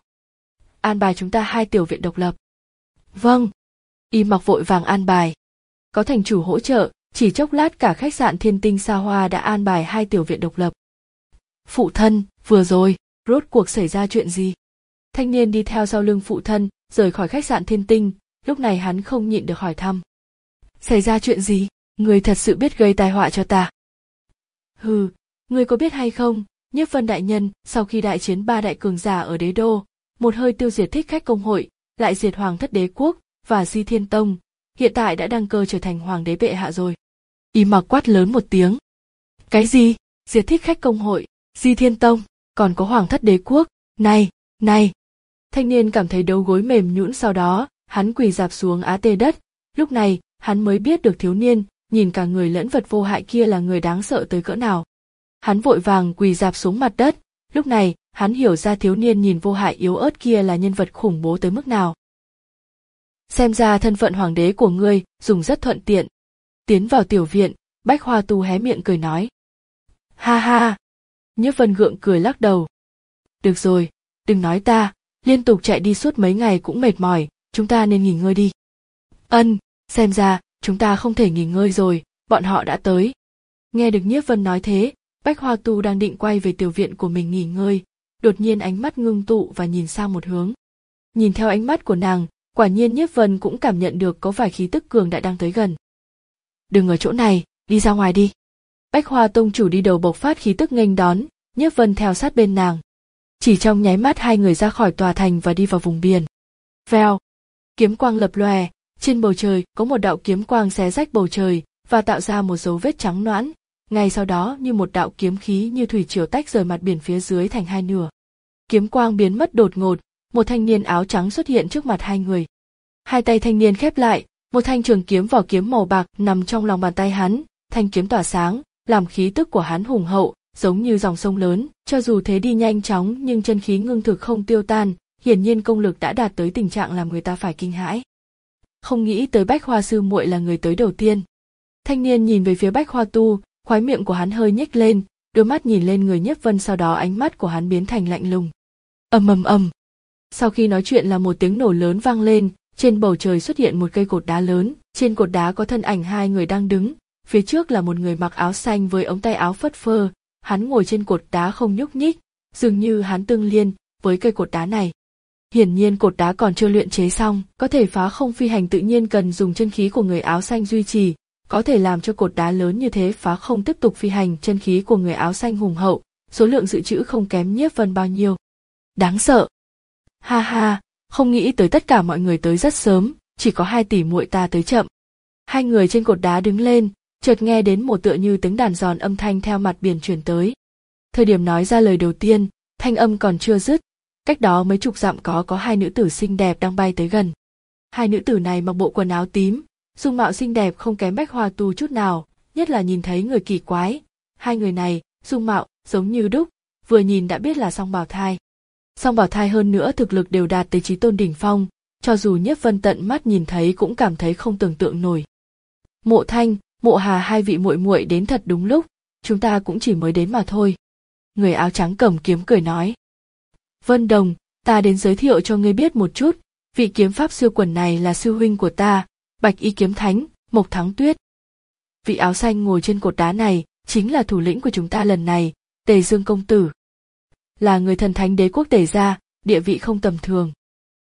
An bài chúng ta hai tiểu viện độc lập. Vâng. Y Mặc vội vàng an bài. Có thành chủ hỗ trợ, chỉ chốc lát cả khách sạn Thiên Tinh xa hoa đã an bài hai tiểu viện độc lập. Phụ thân, vừa rồi, rốt cuộc xảy ra chuyện gì? Thanh niên đi theo sau lưng phụ thân, rời khỏi khách sạn Thiên Tinh, lúc này hắn không nhịn được hỏi thăm. Xảy ra chuyện gì? Người thật sự biết gây tai họa cho ta. Hừ, người có biết hay không, Nhiếp Vân đại nhân sau khi đại chiến ba đại cường giả ở đế đô, một hơi tiêu diệt Thích Khách Công hội, lại diệt Hoàng thất đế quốc và Di Thiên Tông, hiện tại đã đăng cơ trở thành Hoàng đế bệ hạ rồi. Y Mặc quát lớn một tiếng. Cái gì? Diệt Thích Khách Công hội, Di Thiên Tông, còn có Hoàng thất đế quốc, này, này. Thanh niên cảm thấy đầu gối mềm nhũn, sau đó, hắn quỳ rạp xuống á tê đất, lúc này, hắn mới biết được thiếu niên, nhìn cả người lẫn vật vô hại kia là người đáng sợ tới cỡ nào. Hắn vội vàng quỳ rạp xuống mặt đất, lúc này, hắn hiểu ra thiếu niên nhìn vô hại yếu ớt kia là nhân vật khủng bố tới mức nào. xem ra thân phận hoàng đế của ngươi dùng rất thuận tiện. Tiến vào tiểu viện, Bách Hoa Tu hé miệng cười nói. Ha ha! Nhiếp Vân gượng cười lắc đầu. Được rồi, đừng nói ta, liên tục chạy đi suốt mấy ngày cũng mệt mỏi, chúng ta nên nghỉ ngơi đi. Ân, xem ra, chúng ta không thể nghỉ ngơi rồi, bọn họ đã tới. Nghe được Nhiếp Vân nói thế, Bách Hoa Tu đang định quay về tiểu viện của mình nghỉ ngơi, đột nhiên ánh mắt ngưng tụ và nhìn sang một hướng. Nhìn theo ánh mắt của nàng, quả nhiên Nhiếp Vân cũng cảm nhận được có vài khí tức cường đại đang tới gần. Đừng ở chỗ này, đi ra ngoài đi. Bách Hoa Tông chủ đi đầu bộc phát khí tức nghênh đón, Nhiếp Vân theo sát bên nàng. Chỉ trong nháy mắt hai người ra khỏi tòa thành và đi vào vùng biển. Vèo, kiếm quang lập lòe, trên bầu trời có một đạo kiếm quang xé rách bầu trời và tạo ra một dấu vết trắng nõn. Ngay sau đó như một đạo kiếm khí như thủy triều tách rời mặt biển phía dưới thành hai nửa. Kiếm quang biến mất đột ngột, một thanh niên áo trắng xuất hiện trước mặt hai người. Hai tay thanh niên khép lại, một thanh trường kiếm vỏ kiếm màu bạc nằm trong lòng bàn tay hắn, thanh kiếm tỏa sáng, làm khí tức của hắn hùng hậu, giống như dòng sông lớn, cho dù thế đi nhanh chóng nhưng chân khí ngưng thực không tiêu tan, hiển nhiên công lực đã đạt tới tình trạng làm người ta phải kinh hãi. Không nghĩ tới Bách Hoa sư muội là người tới đầu tiên. Thanh niên nhìn về phía Bách Hoa Tu, khóe miệng của hắn hơi nhếch lên, đôi mắt nhìn lên người Nhiếp Vân, sau đó ánh mắt của hắn biến thành lạnh lùng. Ầm ầm ầm. Sau khi nói chuyện là một tiếng nổ lớn vang lên, trên bầu trời xuất hiện một cây cột đá lớn, trên cột đá có thân ảnh hai người đang đứng, phía trước là một người mặc áo xanh với ống tay áo phất phơ, hắn ngồi trên cột đá không nhúc nhích, dường như hắn tương liên với cây cột đá này. Hiển nhiên cột đá còn chưa luyện chế xong, có thể phá không phi hành tự nhiên cần dùng chân khí của người áo xanh duy trì, có thể làm cho cột đá lớn như thế phá không tiếp tục phi hành, chân khí của người áo xanh hùng hậu, số lượng dự trữ không kém Nhiếp Vân bao nhiêu. Đáng sợ. Ha ha, không nghĩ tới tất cả mọi người tới rất sớm, chỉ có hai tỷ muội ta tới chậm. Hai người trên cột đá đứng lên, chợt nghe đến một tựa như tiếng đàn giòn âm thanh theo mặt biển truyền tới. Thời điểm nói ra lời đầu tiên, thanh âm còn chưa dứt, cách đó mấy chục dặm có có hai nữ tử xinh đẹp đang bay tới gần. Hai nữ tử này mặc bộ quần áo tím, dung mạo xinh đẹp không kém Bách Hoa Tu chút nào, nhất là nhìn thấy người kỳ quái. Hai người này, dung mạo giống như đúc, vừa nhìn đã biết là song bào thai. Song bào thai hơn nữa thực lực đều đạt tới chí tôn đỉnh phong, cho dù Nhiếp Vân tận mắt nhìn thấy cũng cảm thấy không tưởng tượng nổi. Mộ Thanh, Mộ Hà hai vị muội muội đến thật đúng lúc, chúng ta cũng chỉ mới đến mà thôi. Người áo trắng cầm kiếm cười nói. Vân Đồng, ta đến giới thiệu cho ngươi biết một chút, vị kiếm pháp siêu quần này là sư huynh của ta, Bạch Y kiếm thánh, Mộc Thắng Tuyết. Vị áo xanh ngồi trên cột đá này, chính là thủ lĩnh của chúng ta lần này, Tề Dương công tử. Là người thần thánh đế quốc Tề gia, địa vị không tầm thường.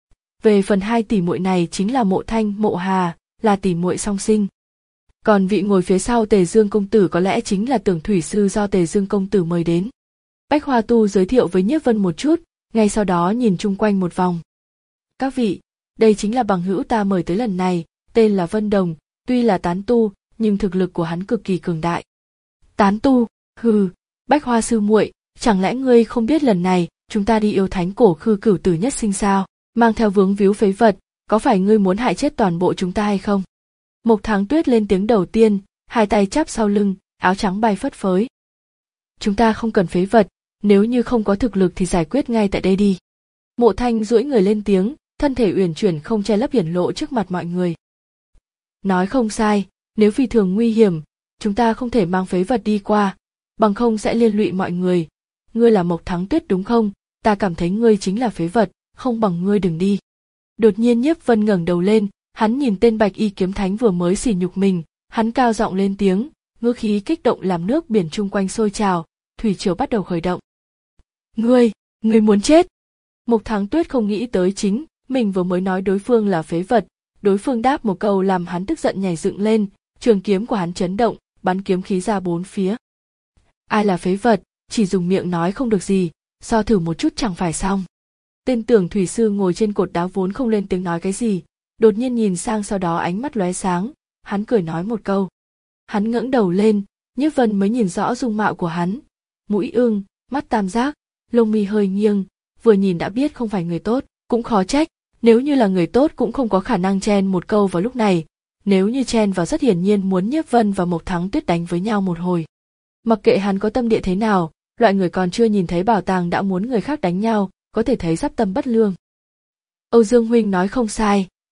Về phần hai tỷ muội này chính là Mộ Thanh, Mộ Hà, là tỷ muội song sinh. Còn vị ngồi phía sau Tề Dương công tử có lẽ chính là Tưởng Thủy sư do Tề Dương công tử mời đến. Bách Hoa Tu giới thiệu với Nhiếp Vân một chút, ngay sau đó nhìn chung quanh một vòng. Các vị, đây chính là bằng hữu ta mời tới lần này, tên là Vân Đồng, tuy là tán tu, nhưng thực lực của hắn cực kỳ cường đại. Tán tu, hừ, Bách Hoa sư muội, chẳng lẽ ngươi không biết lần này chúng ta đi yêu thánh cổ khư cửu tử nhất sinh sao, mang theo vướng víu phế vật, có phải ngươi muốn hại chết toàn bộ chúng ta hay không? Mộc Thắng Tuyết lên tiếng đầu tiên, hai tay chắp sau lưng, áo trắng bay phất phới. Chúng ta không cần phế vật, nếu như không có thực lực thì giải quyết ngay tại đây đi. Mộ Thanh duỗi người lên tiếng, thân thể uyển chuyển không che lấp hiển lộ trước mặt mọi người. Nói không sai, nếu phi thường nguy hiểm, chúng ta không thể mang phế vật đi qua, bằng không sẽ liên lụy mọi người. Ngươi là Mộc Thắng Tuyết đúng không? Ta cảm thấy ngươi chính là phế vật, không bằng ngươi đừng đi. Đột nhiên Nhiếp Vân ngẩng đầu lên, hắn nhìn tên Bạch Y kiếm thánh vừa mới sỉ nhục mình, hắn cao giọng lên tiếng, ngữ khí kích động làm nước biển chung quanh sôi trào, thủy triều bắt đầu khởi động. Ngươi, ngươi muốn chết! Mộc Thắng Tuyết không nghĩ tới chính mình vừa mới nói đối phương là phế vật, đối phương đáp một câu làm hắn tức giận nhảy dựng lên, trường kiếm của hắn chấn động, bắn kiếm khí ra bốn phía. Ai là phế vật, chỉ dùng miệng nói không được gì, so thử một chút chẳng phải xong. Tên Tưởng Thủy sư ngồi trên cột đá vốn không lên tiếng nói cái gì, đột nhiên nhìn sang, sau đó ánh mắt lóe sáng, hắn cười nói một câu. Hắn ngẩng đầu lên, Nhiếp Vân mới nhìn rõ dung mạo của hắn, mũi ưng, mắt tam giác, lông mi hơi nghiêng, vừa nhìn đã biết không phải người tốt, cũng khó trách, nếu như là người tốt cũng không có khả năng chen một câu vào lúc này, nếu như chen vào rất hiển nhiên muốn Nhiếp Vân và Mộc Thắng Tuyết đánh với nhau một hồi. Mặc kệ hắn có tâm địa thế nào, loại người còn chưa nhìn thấy bảo tàng đã muốn người khác đánh nhau, có thể thấy sắp tâm bất lương. Âu Dương huynh nói không sai,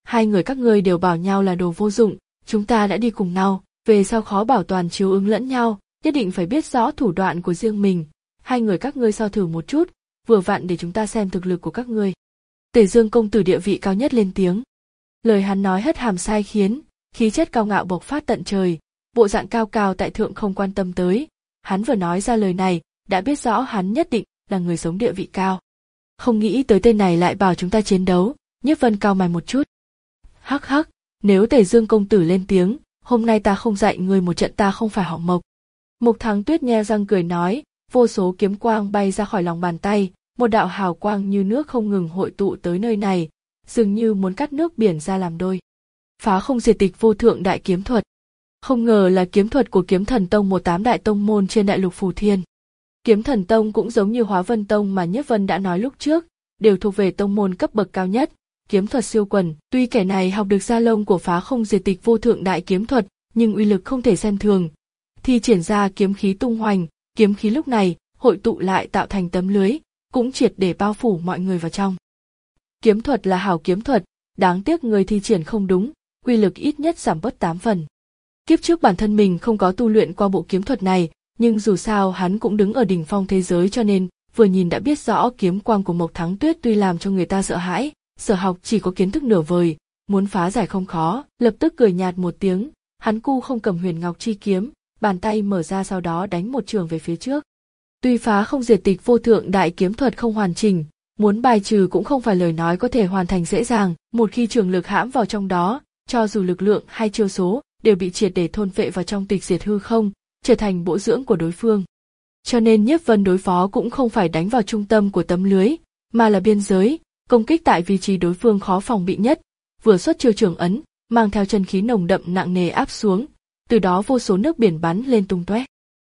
Hai người các ngươi đều bảo nhau là đồ vô dụng, chúng ta đã đi cùng nhau, về sau khó bảo toàn chiếu ứng lẫn nhau, nhất định phải biết rõ thủ đoạn của riêng mình. Hai người các ngươi so thử một chút, vừa vặn để chúng ta xem thực lực của các ngươi. Tề Dương công tử địa vị cao nhất lên tiếng. Lời hắn nói hất hàm sai khiến, khí chất cao ngạo bộc phát tận trời, bộ dạng cao cao tại thượng không quan tâm tới. Hắn vừa nói ra lời này, đã biết rõ hắn nhất định là người sống địa vị cao. Không nghĩ tới tên này lại bảo chúng ta chiến đấu, Nhiếp Vân cau mày một chút. Hắc hắc, nếu Tề Dương công tử lên tiếng, hôm nay ta không dạy người một trận ta không phải họ Mộc. Mộc Thắng Tuyết nhe răng cười nói, vô số kiếm quang bay ra khỏi lòng bàn tay, một đạo hào quang như nước không ngừng hội tụ tới nơi này, dường như muốn cắt nước biển ra làm đôi. Phá không diệt tịch vô thượng đại kiếm thuật. Không ngờ là kiếm thuật của Kiếm Thần Tông, một tám đại tông môn trên đại lục Phù Thiên. Kiếm Thần Tông cũng giống như Hóa Vân Tông mà Nhiếp Vân đã nói lúc trước, đều thuộc về tông môn cấp bậc cao nhất, kiếm thuật siêu quần. Tuy kẻ này học được gia lông của phá không diệt tịch vô thượng đại kiếm thuật, nhưng uy lực không thể xem thường. Thi triển ra kiếm khí tung hoành, kiếm khí lúc này hội tụ lại tạo thành tấm lưới, cũng triệt để bao phủ mọi người vào trong. Kiếm thuật là hảo kiếm thuật, đáng tiếc người thi triển không đúng, uy lực ít nhất giảm bớt tám phần. Kiếp trước bản thân mình không có tu luyện qua bộ kiếm thuật này, nhưng dù sao hắn cũng đứng ở đỉnh phong thế giới cho nên vừa nhìn đã biết rõ kiếm quang của Mộc Thắng Tuyết tuy làm cho người ta sợ hãi, sở học chỉ có kiến thức nửa vời, muốn phá giải không khó. Lập tức cười nhạt một tiếng, hắn cu không cầm Huyền Ngọc chi kiếm, bàn tay mở ra sau đó đánh một trường về phía trước. Tuy phá không diệt tịch vô thượng đại kiếm thuật không hoàn chỉnh, muốn bài trừ cũng không phải lời nói có thể hoàn thành dễ dàng, một khi trường lực hãm vào trong đó, cho dù lực lượng hay chiêu số đều bị triệt để thôn phệ vào trong tịch diệt hư không, trở thành bổ dưỡng của đối phương. Cho nên Nhiếp Vân đối phó cũng không phải đánh vào trung tâm của tấm lưới, mà là biên giới, công kích tại vị trí đối phương khó phòng bị nhất, vừa xuất chiêu trường ấn, mang theo chân khí nồng đậm nặng nề áp xuống, từ đó vô số nước biển bắn lên tung tóe.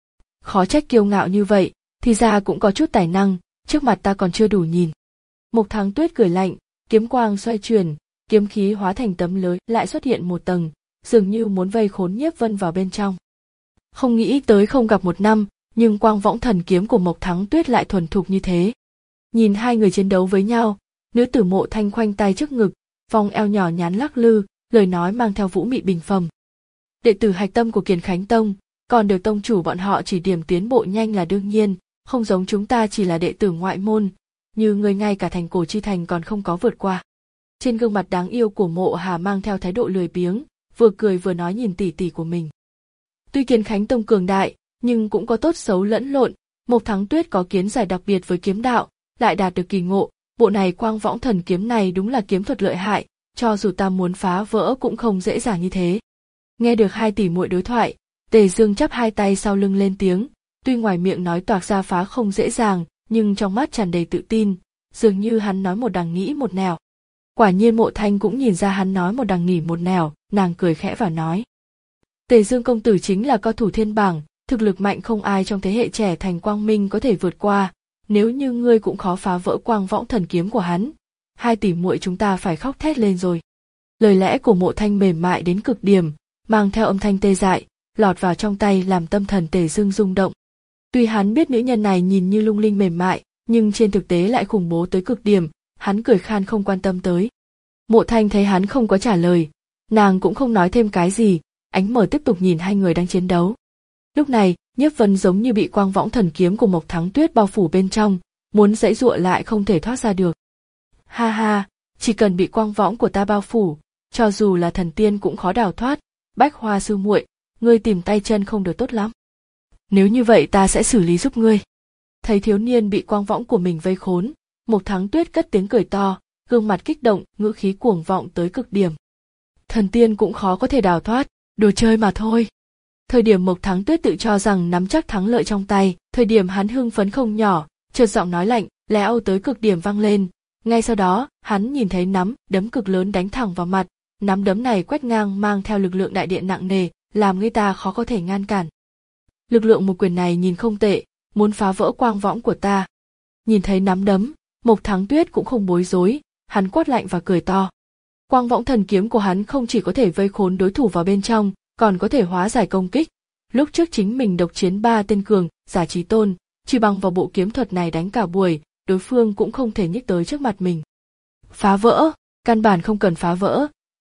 Khó trách kiêu ngạo như vậy, thì ra cũng có chút tài năng, trước mặt ta còn chưa đủ nhìn. Mộc Thắng Tuyết cười lạnh, kiếm quang xoay chuyển, kiếm khí hóa thành tấm lưới lại xuất hiện một tầng, dường như muốn vây khốn Nhiếp Vân vào bên trong. Không nghĩ tới không gặp một năm, nhưng quang võng thần kiếm của Mộc Thắng Tuyết lại thuần thục như thế. Nhìn hai người chiến đấu với nhau, nữ tử Mộ Thanh khoanh tay trước ngực, vòng eo nhỏ nhắn lắc lư, lời nói mang theo vũ mị bình phẩm. Đệ tử hạch tâm của Kiền Khánh Tông, còn được tông chủ bọn họ chỉ điểm tiến bộ nhanh là đương nhiên, không giống chúng ta chỉ là đệ tử ngoại môn, như người ngay cả thành Cổ Chi Thành còn không có vượt qua. Trên gương mặt đáng yêu của Mộ Hà mang theo thái độ lười biếng, vừa cười vừa nói nhìn tỷ tỷ của mình. Tuy Kiền Khánh Tông cường đại, nhưng cũng có tốt xấu lẫn lộn, Mộc Thắng Tuyết có kiến giải đặc biệt với kiếm đạo, lại đạt được kỳ ngộ, bộ này quang võng thần kiếm này đúng là kiếm thuật lợi hại, cho dù ta muốn phá vỡ cũng không dễ dàng như thế. Nghe được hai tỷ muội đối thoại, Tề Dương chắp hai tay sau lưng lên tiếng, tuy ngoài miệng nói toạc ra phá không dễ dàng, nhưng trong mắt tràn đầy tự tin, dường như hắn nói một đằng nghĩ một nẻo. Quả nhiên Mộ Thanh cũng nhìn ra hắn nói một đằng nghỉ một nẻo, nàng cười khẽ và nói. Tề Dương công tử chính là cao thủ thiên bảng, thực lực mạnh không ai trong thế hệ trẻ thành quang minh có thể vượt qua, nếu như ngươi cũng khó phá vỡ quang võng thần kiếm của hắn, hai tỷ muội chúng ta phải khóc thét lên rồi. Lời lẽ của Mộ Thanh mềm mại đến cực điểm, mang theo âm thanh tê dại, lọt vào trong tay làm tâm thần Tề Dương rung động. Tuy hắn biết nữ nhân này nhìn như lung linh mềm mại, nhưng trên thực tế lại khủng bố tới cực điểm, hắn cười khan không quan tâm tới. Mộ Thanh thấy hắn không có trả lời, nàng cũng không nói thêm cái gì, ánh mở tiếp tục nhìn hai người đang chiến đấu. Lúc này, Nhiếp Vân giống như bị quang võng thần kiếm của Mộc Thắng Tuyết bao phủ bên trong, muốn giãy giụa lại không thể thoát ra được. Ha ha, chỉ cần bị quang võng của ta bao phủ, cho dù là thần tiên cũng khó đào thoát. Bách Hoa sư muội, ngươi tìm tay chân không được tốt lắm. Nếu như vậy ta sẽ xử lý giúp ngươi. Thấy thiếu niên bị quang võng của mình vây khốn, Mộc Thắng Tuyết cất tiếng cười to, gương mặt kích động, ngữ khí cuồng vọng tới cực điểm. Thần tiên cũng khó có thể đào thoát, đồ chơi mà thôi. Thời điểm Mộc Thắng Tuyết tự cho rằng nắm chắc thắng lợi trong tay, thời điểm hắn hưng phấn không nhỏ, chợt giọng nói lạnh, lẽo tới cực điểm vang lên. Ngay sau đó, hắn nhìn thấy nắm đấm cực lớn đánh thẳng vào mặt, nắm đấm này quét ngang mang theo lực lượng đại điện nặng nề, làm người ta khó có thể ngăn cản. Lực lượng một quyền này nhìn không tệ, muốn phá vỡ quang võng của ta. Nhìn thấy nắm đấm, Mộc Thắng Tuyết cũng không bối rối, hắn quát lạnh và cười to. Quang võng thần kiếm của hắn không chỉ có thể vây khốn đối thủ vào bên trong, còn có thể hóa giải công kích. Lúc trước chính mình độc chiến ba tên cường, giả trí tôn, chỉ bằng vào bộ kiếm thuật này đánh cả buổi, đối phương cũng không thể nhích tới trước mặt mình. Phá vỡ, căn bản không cần phá vỡ,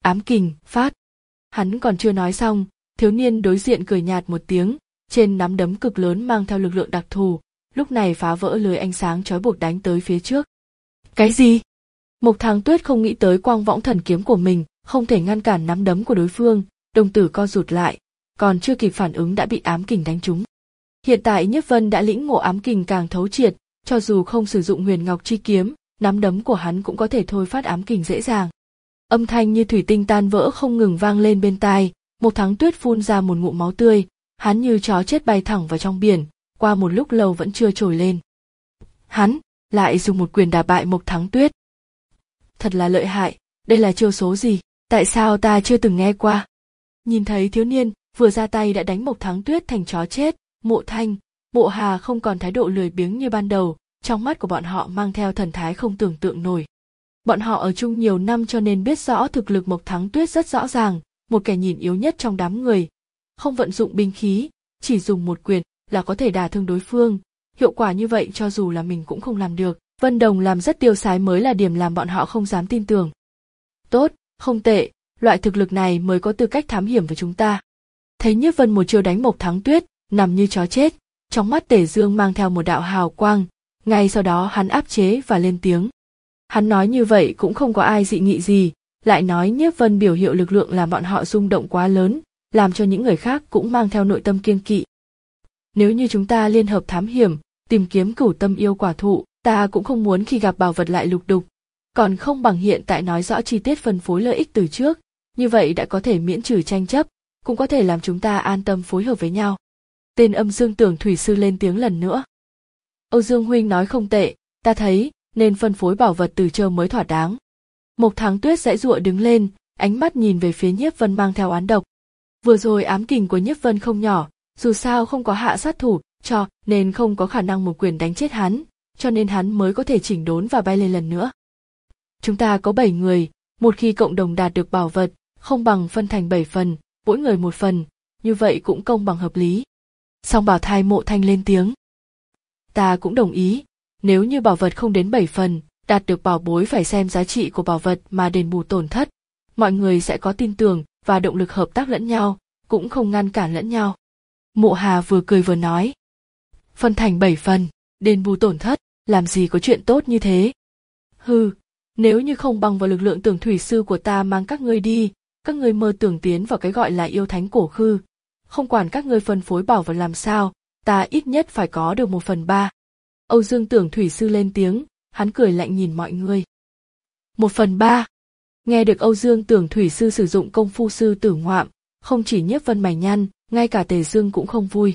ám kình, phát. Hắn còn chưa nói xong, thiếu niên đối diện cười nhạt một tiếng, trên nắm đấm cực lớn mang theo lực lượng đặc thù, lúc này phá vỡ lưới ánh sáng chói buộc đánh tới phía trước. Cái gì? Mộc Thắng Tuyết không nghĩ tới quang võng thần kiếm của mình không thể ngăn cản nắm đấm của đối phương, đồng tử co rụt lại, còn chưa kịp phản ứng đã bị ám kình đánh trúng. Hiện tại Nhiếp Vân đã lĩnh ngộ ám kình càng thấu triệt, cho dù không sử dụng Huyền Ngọc chi kiếm, nắm đấm của hắn cũng có thể thôi phát ám kình dễ dàng. Âm thanh như thủy tinh tan vỡ không ngừng vang lên bên tai, Mộc Thắng Tuyết phun ra một ngụm máu tươi, hắn như chó chết bay thẳng vào trong biển, qua một lúc lâu vẫn chưa trồi lên. Hắn lại dùng một quyền đả bại Mộc Thắng Tuyết. Thật là lợi hại, đây là chiêu số gì, tại sao ta chưa từng nghe qua? Nhìn thấy thiếu niên vừa ra tay đã đánh Mộc Thắng Tuyết thành chó chết, Mộ Thanh, Mộ Hà không còn thái độ lười biếng như ban đầu, trong mắt của bọn họ mang theo thần thái không tưởng tượng nổi. Bọn họ ở chung nhiều năm cho nên biết rõ thực lực Mộc Thắng Tuyết rất rõ ràng, một kẻ nhìn yếu nhất trong đám người, không vận dụng binh khí, chỉ dùng một quyền là có thể đả thương đối phương, hiệu quả như vậy cho dù là mình cũng không làm được. Vân Đồng làm rất tiêu sái mới là điểm làm bọn họ không dám tin tưởng. Tốt, không tệ, loại thực lực này mới có tư cách thám hiểm với chúng ta. Thấy Nhiếp Vân một chiêu đánh Mộc Thắng Tuyết, nằm như chó chết, trong mắt Tề Dương mang theo một đạo hào quang, ngay sau đó hắn áp chế và lên tiếng. Hắn nói như vậy cũng không có ai dị nghị gì, lại nói Nhiếp Vân biểu hiện lực lượng làm bọn họ rung động quá lớn, làm cho những người khác cũng mang theo nội tâm kiêng kỵ. Nếu như chúng ta liên hợp thám hiểm, tìm kiếm cửu tâm yêu quả thụ, ta cũng không muốn khi gặp bảo vật lại lục đục, còn không bằng hiện tại nói rõ chi tiết phân phối lợi ích từ trước, như vậy đã có thể miễn trừ tranh chấp, cũng có thể làm chúng ta an tâm phối hợp với nhau. Tên Âm Dương Tưởng Thủy Sư lên tiếng lần nữa. Âu Dương huynh nói không tệ, ta thấy nên phân phối bảo vật từ chờ mới thỏa đáng. Mộc Thắng Tuyết giãy giụa đứng lên, ánh mắt nhìn về phía Nhiếp Vân mang theo oán độc. Vừa rồi ám kình của Nhiếp Vân không nhỏ, dù sao không có hạ sát thủ cho nên không có khả năng một quyền đánh chết hắn, cho nên hắn mới có thể chỉnh đốn và bay lên lần nữa. Chúng ta có bảy người, một khi cộng đồng đạt được bảo vật, không bằng phân thành bảy phần, mỗi người một phần, như vậy cũng công bằng hợp lý. Song Bảo Thai Mộ Thanh lên tiếng. Ta cũng đồng ý, nếu như bảo vật không đến bảy phần, đạt được bảo bối phải xem giá trị của bảo vật mà đền bù tổn thất, mọi người sẽ có tin tưởng và động lực hợp tác lẫn nhau, cũng không ngăn cản lẫn nhau. Mộ Hà vừa cười vừa nói. Phân thành bảy phần, đền bù tổn thất, làm gì có chuyện tốt như thế? Hừ, nếu như không bằng vào lực lượng Tưởng Thủy Sư của ta mang các ngươi đi, các ngươi mơ tưởng tiến vào cái gọi là yêu thánh cổ khư. Không quản các ngươi phân phối bảo vật làm sao, ta ít nhất phải có được một phần ba. Âu Dương Tưởng Thủy Sư lên tiếng, hắn cười lạnh nhìn mọi người. Một phần ba. Nghe được Âu Dương Tưởng Thủy Sư sử dụng công phu sư tử ngoạm, không chỉ Nhiếp Vân mày nhăn, ngay cả Tề Dương cũng không vui.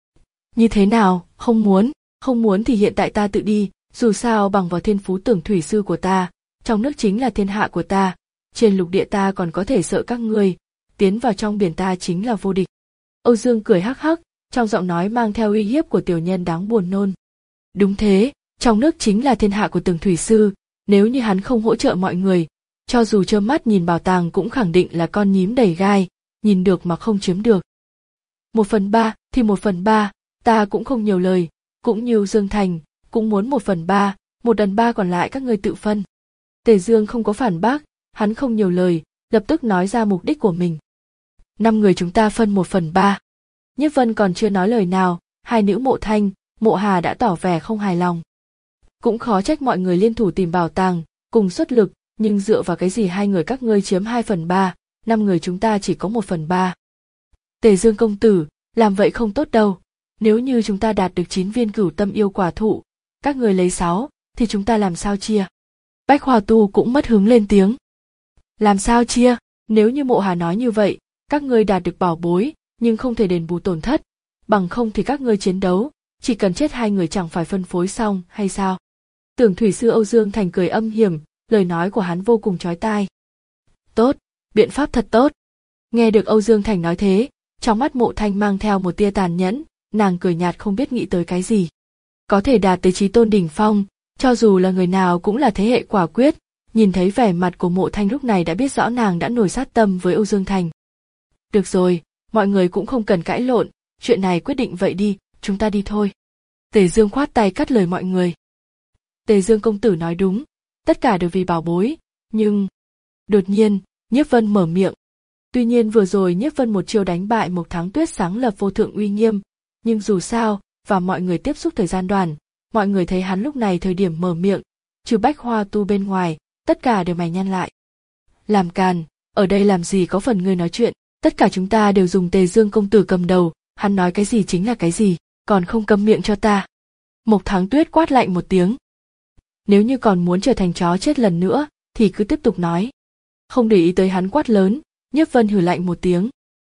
Như thế nào, không muốn, không muốn thì hiện tại ta tự đi, dù sao bằng vào thiên phú Tưởng Thủy Sư của ta, trong nước chính là thiên hạ của ta, trên lục địa ta còn có thể sợ các ngươi, tiến vào trong biển ta chính là vô địch. Âu Dương cười hắc hắc, trong giọng nói mang theo uy hiếp của tiểu nhân đáng buồn nôn. Đúng thế, trong nước chính là thiên hạ của Tưởng Thủy Sư, nếu như hắn không hỗ trợ mọi người, cho dù trơ mắt nhìn bảo tàng cũng khẳng định là con nhím đầy gai, nhìn được mà không chiếm được. Một phần ba thì một phần ba, ta cũng không nhiều lời, cũng như Dương Thành, cũng muốn một phần ba, một phần ba còn lại các ngươi tự phân. Tề Dương không có phản bác, hắn không nhiều lời, lập tức nói ra mục đích của mình. Năm người chúng ta phân một phần ba. Nhiếp Vân còn chưa nói lời nào, hai nữ Mộ Thanh, Mộ Hà đã tỏ vẻ không hài lòng. Cũng khó trách mọi người liên thủ tìm bảo tàng, cùng xuất lực, nhưng dựa vào cái gì hai người các ngươi chiếm hai phần ba, năm người chúng ta chỉ có một phần ba. Tề Dương công tử, làm vậy không tốt đâu. Nếu như chúng ta đạt được chín viên cửu tâm yêu quả thụ, các người lấy sáu, thì chúng ta làm sao chia? Bách Hòa Tu cũng mất hứng lên tiếng. Làm sao chia? Nếu như Mộ Hà nói như vậy, các ngươi đạt được bảo bối, nhưng không thể đền bù tổn thất, bằng không thì các ngươi chiến đấu, chỉ cần chết hai người chẳng phải phân phối xong hay sao? Tưởng Thủy Sư Âu Dương Thành cười âm hiểm, lời nói của hắn vô cùng chói tai. Tốt, biện pháp thật tốt. Nghe được Âu Dương Thành nói thế, trong mắt Mộ Thanh mang theo một tia tàn nhẫn, nàng cười nhạt không biết nghĩ tới cái gì. Có thể đạt tới chí tôn đỉnh phong, cho dù là người nào cũng là thế hệ quả quyết, nhìn thấy vẻ mặt của Mộ Thanh lúc này đã biết rõ nàng đã nổi sát tâm với Âu Dương Thành. Được rồi, mọi người cũng không cần cãi lộn, chuyện này quyết định vậy đi, chúng ta đi thôi. Tề Dương khoát tay cắt lời mọi người. Tề Dương công tử nói đúng, tất cả đều vì bảo bối, nhưng... Đột nhiên, Nhiếp Vân mở miệng. Tuy nhiên vừa rồi Nhiếp Vân một chiêu đánh bại Mộc Thắng Tuyết sáng lập vô thượng uy nghiêm, nhưng dù sao, và mọi người tiếp xúc thời gian đoàn, mọi người thấy hắn lúc này thời điểm mở miệng, trừ Bách Hoa Tu bên ngoài, tất cả đều mày nhăn lại. Làm càn, ở đây làm gì có phần ngươi nói chuyện, tất cả chúng ta đều dùng Tề Dương công tử cầm đầu, hắn nói cái gì chính là cái gì, còn không câm miệng cho ta. Mộc Thắng Tuyết quát lạnh một tiếng. Nếu như còn muốn trở thành chó chết lần nữa, thì cứ tiếp tục nói. Không để ý tới hắn quát lớn, Nhiếp Vân hừ lạnh một tiếng.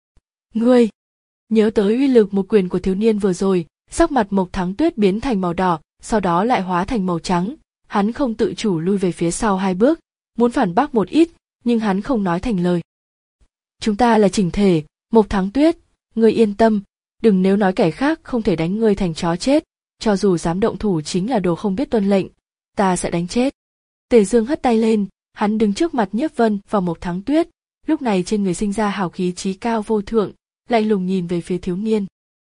Ngươi! Nhớ tới uy lực một quyền của thiếu niên vừa rồi, sắc mặt Mộc Thắng Tuyết biến thành màu đỏ, sau đó lại hóa thành màu trắng. Hắn không tự chủ lui về phía sau hai bước, muốn phản bác một ít, nhưng hắn không nói thành lời. Chúng ta là chỉnh thể, Mộc Thắng Tuyết, ngươi yên tâm, đừng nếu nói kẻ khác không thể đánh ngươi thành chó chết, cho dù dám động thủ chính là đồ không biết tuân lệnh, ta sẽ đánh chết. Tề Dương hất tay lên, hắn đứng trước mặt Nhiếp Vân và Mộc Thắng Tuyết, lúc này trên người sinh ra hào khí chí cao vô thượng, lạnh lùng nhìn về phía thiếu niên.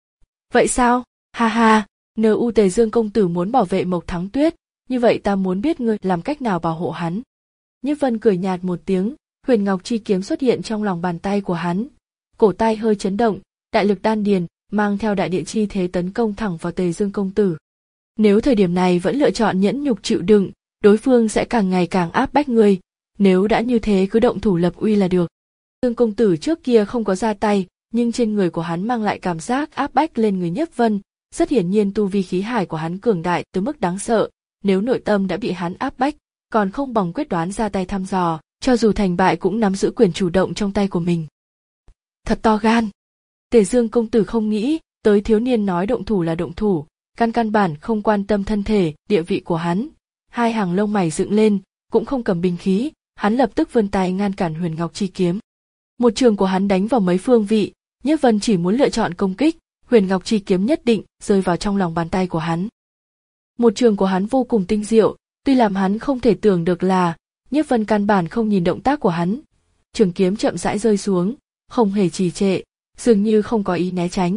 Vậy sao? Ha ha, nếu U Tề Dương công tử muốn bảo vệ Mộc Thắng Tuyết, như vậy ta muốn biết ngươi làm cách nào bảo hộ hắn. Nhiếp Vân cười nhạt một tiếng, Huyền Ngọc chi kiếm xuất hiện trong lòng bàn tay của hắn, cổ tay hơi chấn động, đại lực đan điền mang theo đại địa chi thế tấn công thẳng vào Tề Dương công tử. Nếu thời điểm này vẫn lựa chọn nhẫn nhục chịu đựng, đối phương sẽ càng ngày càng áp bách ngươi, nếu đã như thế cứ động thủ lập uy là được. Dương công tử trước kia không có ra tay, nhưng trên người của hắn mang lại cảm giác áp bách lên người Nhiếp Vân, rất hiển nhiên tu vi khí hải của hắn cường đại tới mức đáng sợ, nếu nội tâm đã bị hắn áp bách, còn không bằng quyết đoán ra tay thăm dò, cho dù thành bại cũng nắm giữ quyền chủ động trong tay của mình. Thật to gan. Tề Dương công tử không nghĩ tới thiếu niên nói động thủ là động thủ, căn căn bản không quan tâm thân thể, địa vị của hắn. Hai hàng lông mày dựng lên, cũng không cầm binh khí, hắn lập tức vươn tay ngăn cản Huyền Ngọc chi kiếm. Một trường của hắn đánh vào mấy phương vị, Nhiếp Vân chỉ muốn lựa chọn công kích, Huyền Ngọc chi kiếm nhất định rơi vào trong lòng bàn tay của hắn. Một trường của hắn vô cùng tinh diệu, tuy làm hắn không thể tưởng được là, Nhiếp Vân căn bản không nhìn động tác của hắn. Trường kiếm chậm rãi rơi xuống, không hề trì trệ, dường như không có ý né tránh.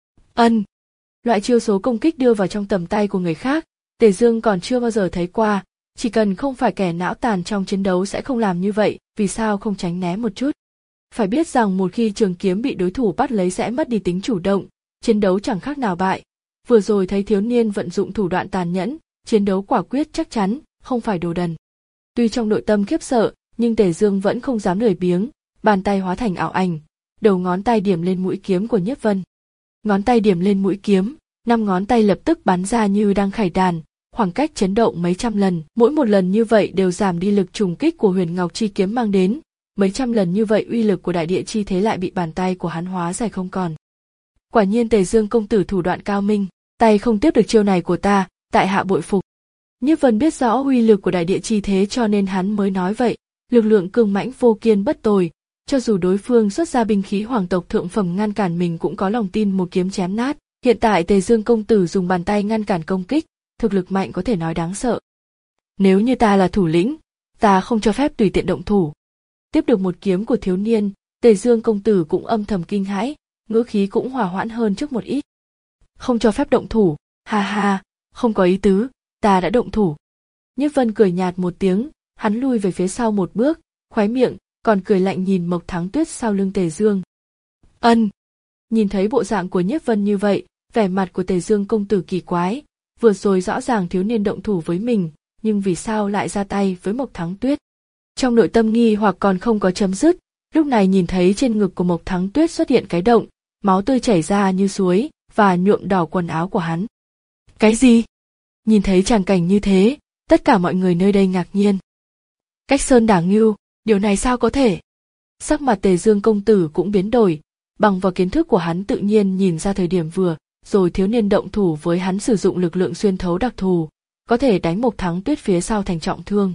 Ân, loại chiêu số công kích đưa vào trong tầm tay của người khác, Tề Dương còn chưa bao giờ thấy qua, chỉ cần không phải kẻ não tàn trong chiến đấu sẽ không làm như vậy, vì sao không tránh né một chút. Phải biết rằng một khi trường kiếm bị đối thủ bắt lấy sẽ mất đi tính chủ động, chiến đấu chẳng khác nào bại. Vừa rồi thấy thiếu niên vận dụng thủ đoạn tàn nhẫn, chiến đấu quả quyết chắc chắn, không phải đồ đần. Tuy trong nội tâm khiếp sợ, nhưng Tề Dương vẫn không dám lười biếng, bàn tay hóa thành ảo ảnh, đầu ngón tay điểm lên mũi kiếm của Nhiếp Vân. Ngón tay điểm lên mũi kiếm, năm ngón tay lập tức bắn ra như đang khải đàn, khoảng cách chấn động mấy trăm lần, mỗi một lần như vậy đều giảm đi lực trùng kích của Huyền Ngọc chi kiếm mang đến, mấy trăm lần như vậy uy lực của đại địa chi thế lại bị bàn tay của hắn hóa giải không còn. Quả nhiên Tề Dương công tử thủ đoạn cao minh, tay không tiếp được chiêu này của ta, tại hạ bội phục. Nhiếp Vân biết rõ uy lực của đại địa chi thế cho nên hắn mới nói vậy, lực lượng cường mãnh vô kiên bất tồi, cho dù đối phương xuất ra binh khí hoàng tộc thượng phẩm ngăn cản mình cũng có lòng tin một kiếm chém nát. Hiện tại Tề Dương công tử dùng bàn tay ngăn cản công kích, thực lực mạnh có thể nói đáng sợ. Nếu như ta là thủ lĩnh, ta không cho phép tùy tiện động thủ. Tiếp được một kiếm của thiếu niên, Tề Dương công tử cũng âm thầm kinh hãi, ngữ khí cũng hòa hoãn hơn trước một ít. Không cho phép động thủ, ha ha, không có ý tứ, ta đã động thủ. Nhiếp Vân cười nhạt một tiếng, hắn lui về phía sau một bước, khóe miệng, còn cười lạnh nhìn Mộc Thắng Tuyết sau lưng Tề Dương. Ân. Nhìn thấy bộ dạng của Nhiếp Vân như vậy, vẻ mặt của Tề Dương công tử kỳ quái, vừa rồi rõ ràng thiếu niên động thủ với mình, nhưng vì sao lại ra tay với Mộc Thắng Tuyết? Trong nội tâm nghi hoặc còn không có chấm dứt, lúc này nhìn thấy trên ngực của Mộc Thắng Tuyết xuất hiện cái động, máu tươi chảy ra như suối và nhuộm đỏ quần áo của hắn. Cái gì? Nhìn thấy tràng cảnh như thế, tất cả mọi người nơi đây ngạc nhiên. Cách sơn đả ngưu, điều này sao có thể? Sắc mặt Tề Dương công tử cũng biến đổi, bằng vào kiến thức của hắn tự nhiên nhìn ra thời điểm vừa rồi thiếu niên động thủ với hắn sử dụng lực lượng xuyên thấu đặc thù, có thể đánh Mộc Thắng Tuyết phía sau thành trọng thương.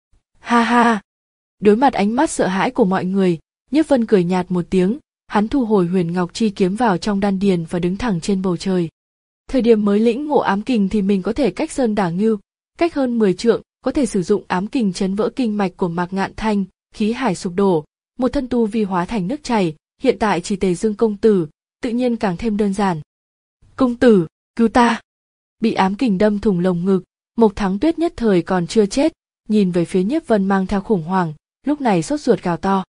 Ha ha! Đối mặt ánh mắt sợ hãi của mọi người, Nhiếp Vân cười nhạt một tiếng, hắn thu hồi Huyền Ngọc chi kiếm vào trong đan điền và đứng thẳng trên bầu trời. Thời điểm mới lĩnh ngộ ám kình thì mình có thể cách sơn đả ngưu, cách hơn mười trượng, có thể sử dụng ám kình chấn vỡ kinh mạch của Mạc Ngạn Thanh, khí hải sụp đổ, một thân tu vi hóa thành nước chảy, hiện tại chỉ Tề Dương công tử, tự nhiên càng thêm đơn giản. Công tử, cứu ta! Bị ám kình đâm thủng lồng ngực, Mộc Thắng Tuyết nhất thời còn chưa chết, nhìn về phía Nhiếp Vân mang theo khủng hoảng, lúc này sốt ruột gào to.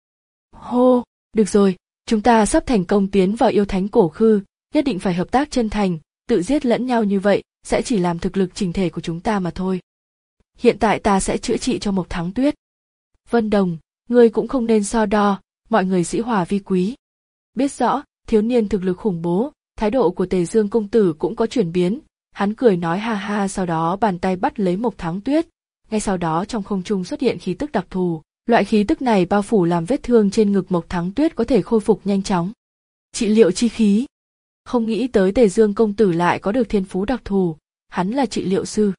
Hô, được rồi, chúng ta sắp thành công tiến vào yêu thánh cổ khư, nhất định phải hợp tác chân thành, tự giết lẫn nhau như vậy sẽ chỉ làm thực lực chỉnh thể của chúng ta mà thôi. Hiện tại ta sẽ chữa trị cho Mộc Thắng Tuyết. Vân Đồng, ngươi cũng không nên so đo, mọi người dĩ hòa vi quý. Biết rõ, thiếu niên thực lực khủng bố, thái độ của Tề Dương công tử cũng có chuyển biến, hắn cười nói ha ha, sau đó bàn tay bắt lấy Mộc Thắng Tuyết, ngay sau đó trong không trung xuất hiện khí tức đặc thù, loại khí tức này bao phủ làm vết thương trên ngực Mộc Thắng Tuyết có thể khôi phục nhanh chóng. Trị liệu chi khí. Không nghĩ tới Tề Dương công tử lại có được thiên phú đặc thù, hắn là trị liệu sư.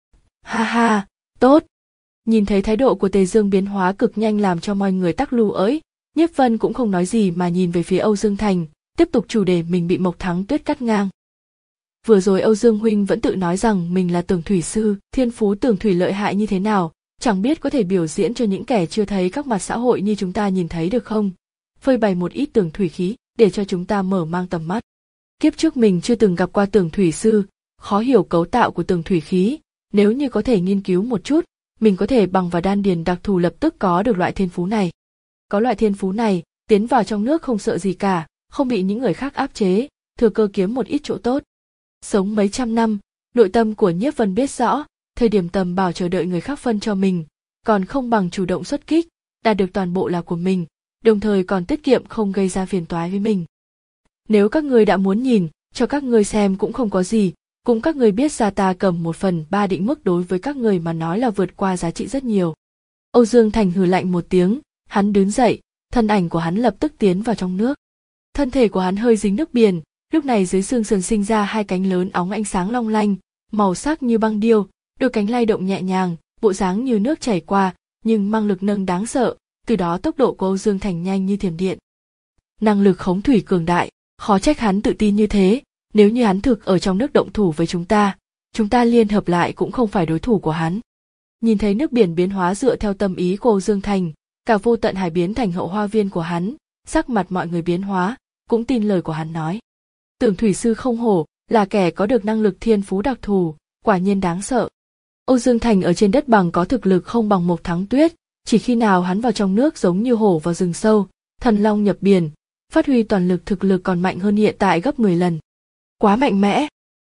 Ha ha, tốt. Nhìn thấy thái độ của Tề Dương biến hóa cực nhanh làm cho mọi người tắc lưu ỡi, Nhiếp Vân cũng không nói gì mà nhìn về phía Âu Dương Thành, tiếp tục chủ đề mình bị Mộc Thắng Tuyết cắt ngang. Vừa rồi Âu Dương huynh vẫn tự nói rằng mình là tường thủy sư, thiên phú tường thủy lợi hại như thế nào, chẳng biết có thể biểu diễn cho những kẻ chưa thấy các mặt xã hội như chúng ta nhìn thấy được không? Phơi bày một ít tường thủy khí để cho chúng ta mở mang tầm mắt. Kiếp trước mình chưa từng gặp qua tường thủy sư, khó hiểu cấu tạo của tường thủy khí, nếu như có thể nghiên cứu một chút, mình có thể bằng vào đan điền đặc thù lập tức có được loại thiên phú này. Có loại thiên phú này, tiến vào trong nước không sợ gì cả, không bị những người khác áp chế, thừa cơ kiếm một ít chỗ tốt. Sống mấy trăm năm, nội tâm của Nhiếp Vân biết rõ, thời điểm tầm bảo chờ đợi người khác phân cho mình, còn không bằng chủ động xuất kích, đạt được toàn bộ là của mình, đồng thời còn tiết kiệm không gây ra phiền toái với mình. Nếu các ngươi đã muốn nhìn, cho các ngươi xem cũng không có gì, cùng các ngươi biết ra ta cầm một phần ba định mức đối với các ngươi mà nói là vượt qua giá trị rất nhiều. Âu Dương Thành hừ lạnh một tiếng, hắn đứng dậy, thân ảnh của hắn lập tức tiến vào trong nước. Thân thể của hắn hơi dính nước biển, lúc này dưới xương sườn sinh ra hai cánh lớn óng ánh sáng long lanh, màu sắc như băng điêu, đôi cánh lay động nhẹ nhàng, bộ dáng như nước chảy qua, nhưng mang lực nâng đáng sợ, từ đó tốc độ của Âu Dương Thành nhanh như thiểm điện. Năng lực khống thủy cường đại, khó trách hắn tự tin như thế, nếu như hắn thực ở trong nước động thủ với chúng ta, chúng ta liên hợp lại cũng không phải đối thủ của hắn. Nhìn thấy nước biển biến hóa dựa theo tâm ý của Âu Dương Thành, cả vô tận hải biến thành hậu hoa viên của hắn, sắc mặt mọi người biến hóa, cũng tin lời của hắn nói. Tưởng thủy sư không hổ, là kẻ có được năng lực thiên phú đặc thù, quả nhiên đáng sợ. Âu Dương Thành ở trên đất bằng có thực lực không bằng Mộc Thắng Tuyết, chỉ khi nào hắn vào trong nước giống như hổ vào rừng sâu, thần long nhập biển, phát huy toàn lực thực lực còn mạnh hơn hiện tại gấp mười lần. Quá mạnh mẽ.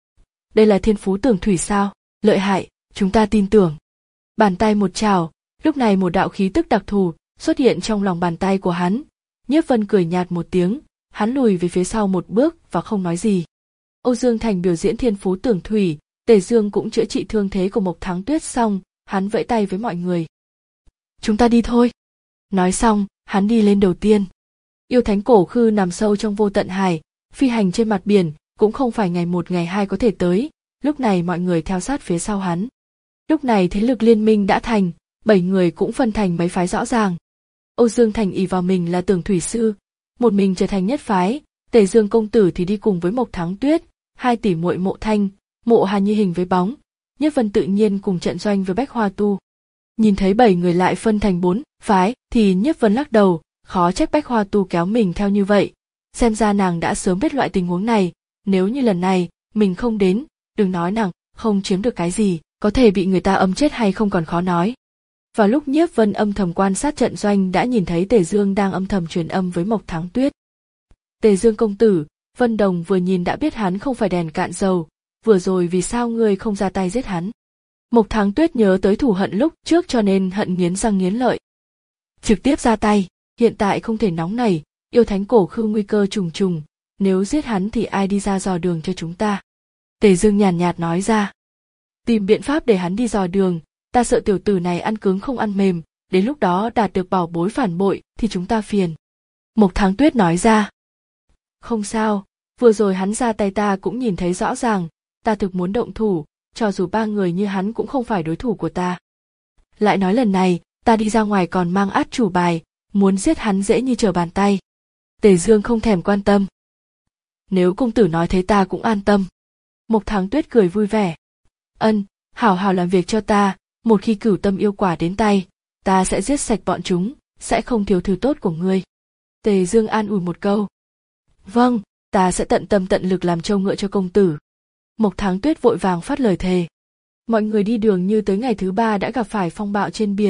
Đây là thiên phú tưởng thủy sao, lợi hại, chúng ta tin tưởng. Bàn tay một chảo, lúc này một đạo khí tức đặc thù xuất hiện trong lòng bàn tay của hắn. Nhiếp Vân cười nhạt một tiếng, hắn lùi về phía sau một bước và không nói gì. Âu Dương Thành biểu diễn thiên phú tưởng thủy, Tề Dương cũng chữa trị thương thế của Mộc Thắng Tuyết xong, hắn vẫy tay với mọi người. Chúng ta đi thôi. Nói xong, hắn đi lên đầu tiên. Yêu thánh cổ khư nằm sâu trong vô tận hải, phi hành trên mặt biển, cũng không phải ngày một ngày hai có thể tới, lúc này mọi người theo sát phía sau hắn. Lúc này thế lực liên minh đã thành, bảy người cũng phân thành mấy phái rõ ràng. Âu Dương Thành ỷ vào mình là tưởng thủy sư, một mình trở thành nhất phái, Tề Dương công tử thì đi cùng với Mộc Thắng Tuyết, hai tỷ muội Mộ Thanh, Mộ Hà như hình với bóng, Nhiếp Vân tự nhiên cùng trận doanh với Bách Hoa Tu. Nhìn thấy bảy người lại phân thành bốn phái, thì Nhiếp Vân lắc đầu, khó trách Bách Hoa Tu kéo mình theo như vậy, xem ra nàng đã sớm biết loại tình huống này, nếu như lần này mình không đến, đừng nói nàng không chiếm được cái gì, có thể bị người ta âm chết hay không còn khó nói. Vào lúc Nhiếp Vân âm thầm quan sát trận doanh đã nhìn thấy Tề Dương đang âm thầm truyền âm với Mộc Thắng Tuyết. Tề Dương công tử, Vân Đồng vừa nhìn đã biết hắn không phải đèn cạn dầu, vừa rồi vì sao ngươi không ra tay giết hắn? Mộc Thắng Tuyết nhớ tới thù hận lúc trước cho nên hận nghiến răng nghiến lợi. Trực tiếp ra tay, hiện tại không thể nóng nảy, yêu thánh cổ khư nguy cơ trùng trùng, nếu giết hắn thì ai đi ra dò đường cho chúng ta? Tề Dương nhàn nhạt nói ra. Tìm biện pháp để hắn đi dò đường, ta sợ tiểu tử này ăn cứng không ăn mềm, đến lúc đó đạt được bảo bối phản bội thì chúng ta phiền. Mộc Thắng Tuyết nói ra. Không sao, vừa rồi hắn ra tay ta cũng nhìn thấy rõ ràng, ta thực muốn động thủ, cho dù ba người như hắn cũng không phải đối thủ của ta. Lại nói lần này, ta đi ra ngoài còn mang át chủ bài, muốn giết hắn dễ như trở bàn tay. Tề Dương không thèm quan tâm. Nếu công tử nói thế ta cũng an tâm. Mộc Thắng Tuyết cười vui vẻ. Ân, hảo hảo làm việc cho ta, một khi cửu tâm yêu quả đến tay, ta sẽ giết sạch bọn chúng, sẽ không thiếu thứ tốt của ngươi. Tề Dương an ủi một câu. Vâng, ta sẽ tận tâm tận lực làm trâu ngựa cho công tử. Mộc Thắng Tuyết vội vàng phát lời thề. Mọi người đi đường như tới ngày thứ ba đã gặp phải phong bạo trên biển,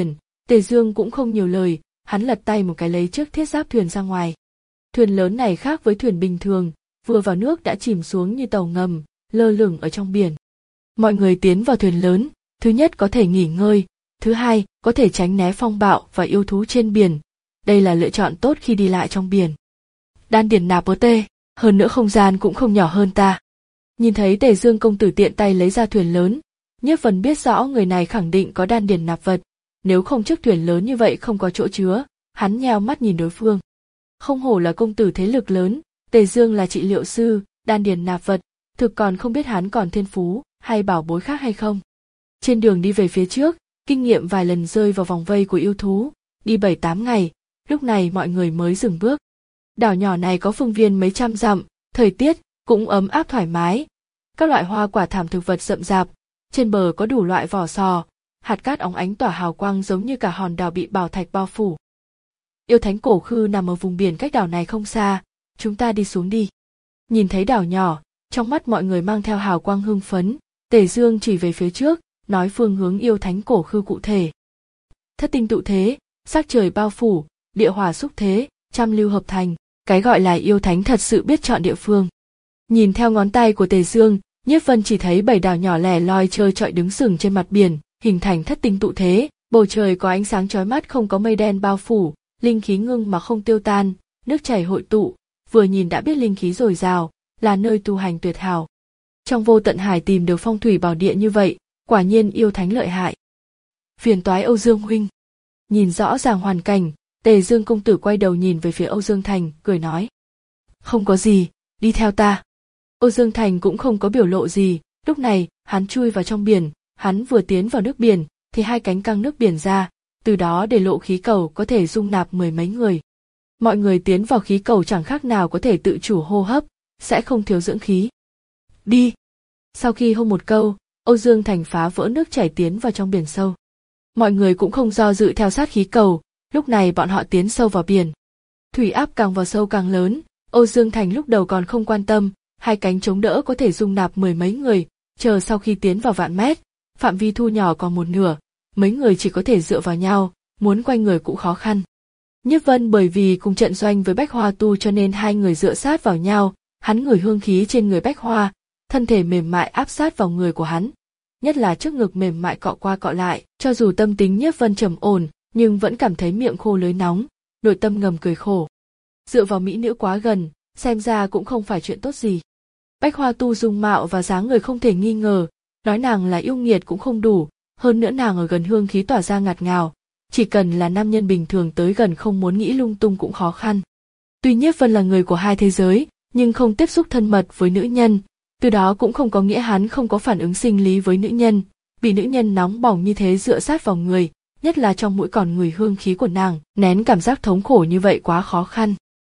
Tề Dương cũng không nhiều lời, hắn lật tay một cái lấy chiếc thiết giáp thuyền ra ngoài. Thuyền lớn này khác với thuyền bình thường, vừa vào nước đã chìm xuống như tàu ngầm, lơ lửng ở trong biển. Mọi người tiến vào thuyền lớn, thứ nhất có thể nghỉ ngơi, thứ hai có thể tránh né phong bạo và yêu thú trên biển. Đây là lựa chọn tốt khi đi lại trong biển. Đan điền nạp bớ tê, hơn nữa không gian cũng không nhỏ hơn ta. Nhìn thấy Tề Dương công tử tiện tay lấy ra thuyền lớn, Nhiếp Vân biết rõ người này khẳng định có đan điền nạp vật, nếu không chiếc thuyền lớn như vậy không có chỗ chứa, hắn nheo mắt nhìn đối phương. Không hổ là công tử thế lực lớn, Tề Dương là trị liệu sư, đan điền nạp vật, thực còn không biết hắn còn thiên phú hay bảo bối khác hay không. Trên đường đi về phía trước, kinh nghiệm vài lần rơi vào vòng vây của yêu thú, đi bảy tám ngày, lúc này mọi người mới dừng bước. Đảo nhỏ này có phương viên mấy trăm dặm, thời tiết cũng ấm áp thoải mái. Các loại hoa quả thảm thực vật rậm rạp, trên bờ có đủ loại vỏ sò, hạt cát óng ánh tỏa hào quang giống như cả hòn đảo bị bảo thạch bao phủ. Yêu thánh cổ khư nằm ở vùng biển cách đảo này không xa, chúng ta đi xuống đi. Nhìn thấy đảo nhỏ, trong mắt mọi người mang theo hào quang hưng phấn, Tề Dương chỉ về phía trước, nói phương hướng yêu thánh cổ khư cụ thể. Thất tinh tụ thế, sắc trời bao phủ, địa hỏa xúc thế, trăm lưu hợp thành, cái gọi là yêu thánh thật sự biết chọn địa phương. Nhìn theo ngón tay của Tề Dương, Nhiếp Vân chỉ thấy bảy đảo nhỏ lẻ loi trơ trọi đứng sừng trên mặt biển, hình thành thất tinh tụ thế, bầu trời có ánh sáng chói mắt không có mây đen bao phủ, linh khí ngưng mà không tiêu tan, nước chảy hội tụ, vừa nhìn đã biết linh khí dồi dào, là nơi tu hành tuyệt hảo. Trong vô tận hải tìm được phong thủy bảo địa như vậy, quả nhiên yêu thánh lợi hại. Phiền toái Âu Dương huynh. Nhìn rõ ràng hoàn cảnh, Tề Dương công tử quay đầu nhìn về phía Âu Dương Thành, cười nói. Không có gì, đi theo ta. Âu Dương Thành cũng không có biểu lộ gì, lúc này, hắn chui vào trong biển, hắn vừa tiến vào nước biển, thì hai cánh căng nước biển ra, từ đó để lộ khí cầu có thể dung nạp mười mấy người. Mọi người tiến vào khí cầu chẳng khác nào có thể tự chủ hô hấp, sẽ không thiếu dưỡng khí. Đi! Sau khi hô một câu, Âu Dương Thành phá vỡ nước chảy tiến vào trong biển sâu. Mọi người cũng không do dự theo sát khí cầu, lúc này bọn họ tiến sâu vào biển. Thủy áp càng vào sâu càng lớn, Âu Dương Thành lúc đầu còn không quan tâm, hai cánh chống đỡ có thể dung nạp mười mấy người, chờ sau khi tiến vào vạn mét, phạm vi thu nhỏ còn một nửa, mấy người chỉ có thể dựa vào nhau, muốn quay người cũng khó khăn. Nhiếp Vân bởi vì cùng trận doanh với Bách Hoa Tu cho nên hai người dựa sát vào nhau, hắn ngửi hương khí trên người Bách Hoa, thân thể mềm mại áp sát vào người của hắn. Nhất là trước ngực mềm mại cọ qua cọ lại, cho dù tâm tính Nhiếp Vân trầm ổn, nhưng vẫn cảm thấy miệng khô lưỡi nóng, nội tâm ngầm cười khổ. Dựa vào mỹ nữ quá gần, xem ra cũng không phải chuyện tốt gì. Bách Hoa Tu dung mạo và dáng người không thể nghi ngờ, nói nàng là yêu nghiệt cũng không đủ, hơn nữa nàng ở gần hương khí tỏa ra ngạt ngào, chỉ cần là nam nhân bình thường tới gần không muốn nghĩ lung tung cũng khó khăn. Tuy Nhiếp Vân là người của hai thế giới, nhưng không tiếp xúc thân mật với nữ nhân, từ đó cũng không có nghĩa hắn không có phản ứng sinh lý với nữ nhân, bị nữ nhân nóng bỏng như thế dựa sát vào người, nhất là trong mũi còn ngửi hương khí của nàng, nén cảm giác thống khổ như vậy quá khó khăn.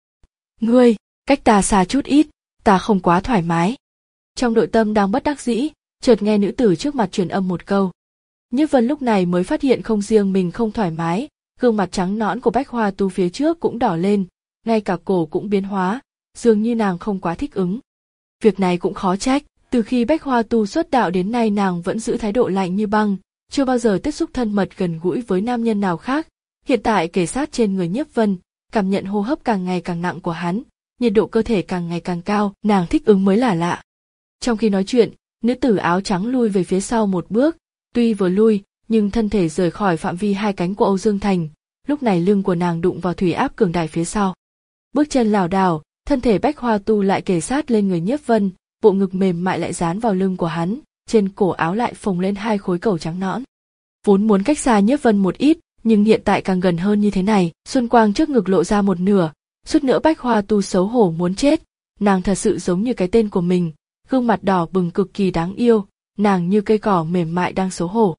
Ngươi, cách ta xa chút ít, ta không quá thoải mái. Trong nội tâm đang bất đắc dĩ, chợt nghe nữ tử trước mặt truyền âm một câu. Nhiếp Vân lúc này mới phát hiện không riêng mình không thoải mái, gương mặt trắng nõn của Bách Hoa Tu phía trước cũng đỏ lên, ngay cả cổ cũng biến hóa, dường như nàng không quá thích ứng. Việc này cũng khó trách, từ khi Bách Hoa Tu xuất đạo đến nay nàng vẫn giữ thái độ lạnh như băng, chưa bao giờ tiếp xúc thân mật gần gũi với nam nhân nào khác. Hiện tại kề sát trên người Nhiếp Vân, cảm nhận hô hấp càng ngày càng nặng của hắn, nhiệt độ cơ thể càng ngày càng cao, nàng thích ứng mới là lạ. Trong khi nói chuyện, nữ tử áo trắng lui về phía sau một bước, tuy vừa lui, nhưng thân thể rời khỏi phạm vi hai cánh của Âu Dương Thành, lúc này lưng của nàng đụng vào thủy áp cường đại phía sau. Bước chân lảo đảo, thân thể Bách Hoa Tu lại kề sát lên người Nhiếp Vân, bộ ngực mềm mại lại dán vào lưng của hắn, trên cổ áo lại phồng lên hai khối cầu trắng nõn. Vốn muốn cách xa Nhiếp Vân một ít, nhưng hiện tại càng gần hơn như thế này, xuân quang trước ngực lộ ra một nửa, suýt nữa Bách Hoa Tu xấu hổ muốn chết, nàng thật sự giống như cái tên của mình, gương mặt đỏ bừng cực kỳ đáng yêu, nàng như cây cỏ mềm mại đang xấu hổ.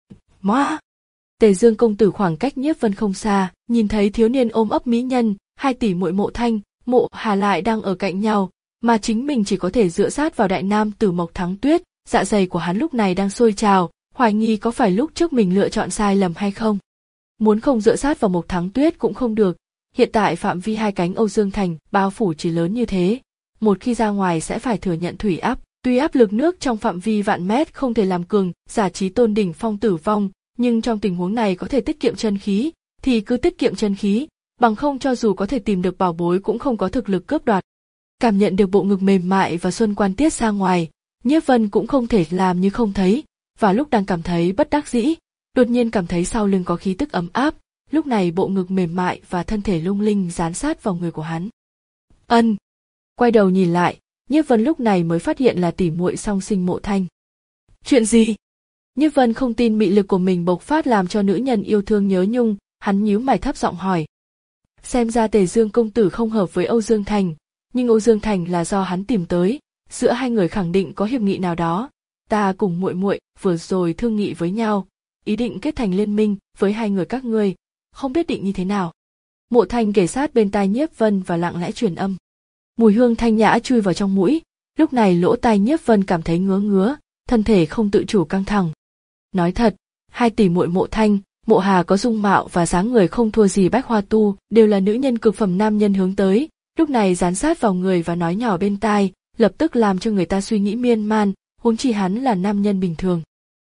Móa! Tề Dương công tử khoảng cách Nhiếp Vân không xa, nhìn thấy thiếu niên ôm ấp mỹ nhân, hai tỷ muội Mộ Thanh, Mộ Hà lại đang ở cạnh nhau, mà chính mình chỉ có thể dựa sát vào đại nam tử Mộc Thắng Tuyết, dạ dày của hắn lúc này đang sôi trào, hoài nghi có phải lúc trước mình lựa chọn sai lầm hay không. Muốn không dựa sát vào Mộc Thắng Tuyết cũng không được, hiện tại phạm vi hai cánh Âu Dương Thành bao phủ chỉ lớn như thế, một khi ra ngoài sẽ phải thừa nhận thủy áp, tuy áp lực nước trong phạm vi vạn mét không thể làm cường giả trí tôn đỉnh phong tử vong, nhưng trong tình huống này có thể tiết kiệm chân khí, thì cứ tiết kiệm chân khí, bằng không cho dù có thể tìm được bảo bối cũng không có thực lực cướp đoạt. Cảm nhận được bộ ngực mềm mại và xuân quan tiết ra ngoài, Nhiếp Vân cũng không thể làm như không thấy, và lúc đang cảm thấy bất đắc dĩ, đột nhiên cảm thấy sau lưng có khí tức ấm áp, lúc này bộ ngực mềm mại và thân thể lung linh dán sát vào người của hắn. Ân. Quay đầu nhìn lại, Nhiếp Vân lúc này mới phát hiện là tỷ muội song sinh Mộ Thanh. Chuyện gì? Nhiếp Vân không tin mị lực của mình bộc phát làm cho nữ nhân yêu thương nhớ nhung, hắn nhíu mày thấp giọng hỏi. Xem ra Tề Dương công tử không hợp với Âu Dương Thành, nhưng Âu Dương Thành là do hắn tìm tới, giữa hai người khẳng định có hiệp nghị nào đó. Ta cùng muội muội vừa rồi thương nghị với nhau, ý định kết thành liên minh với hai người các ngươi, không biết định như thế nào. Mộ Thanh kề sát bên tai Nhiếp Vân và lặng lẽ truyền âm. Mùi hương thanh nhã chui vào trong mũi, lúc này lỗ tai Nhiếp Vân cảm thấy ngứa ngứa, thân thể không tự chủ căng thẳng. Nói thật, hai tỷ muội Mộ Thanh, Mộ Hà có dung mạo và dáng người không thua gì Bách Hoa Tu, đều là nữ nhân cực phẩm nam nhân hướng tới, lúc này dán sát vào người và nói nhỏ bên tai, lập tức làm cho người ta suy nghĩ miên man, huống chi hắn là nam nhân bình thường.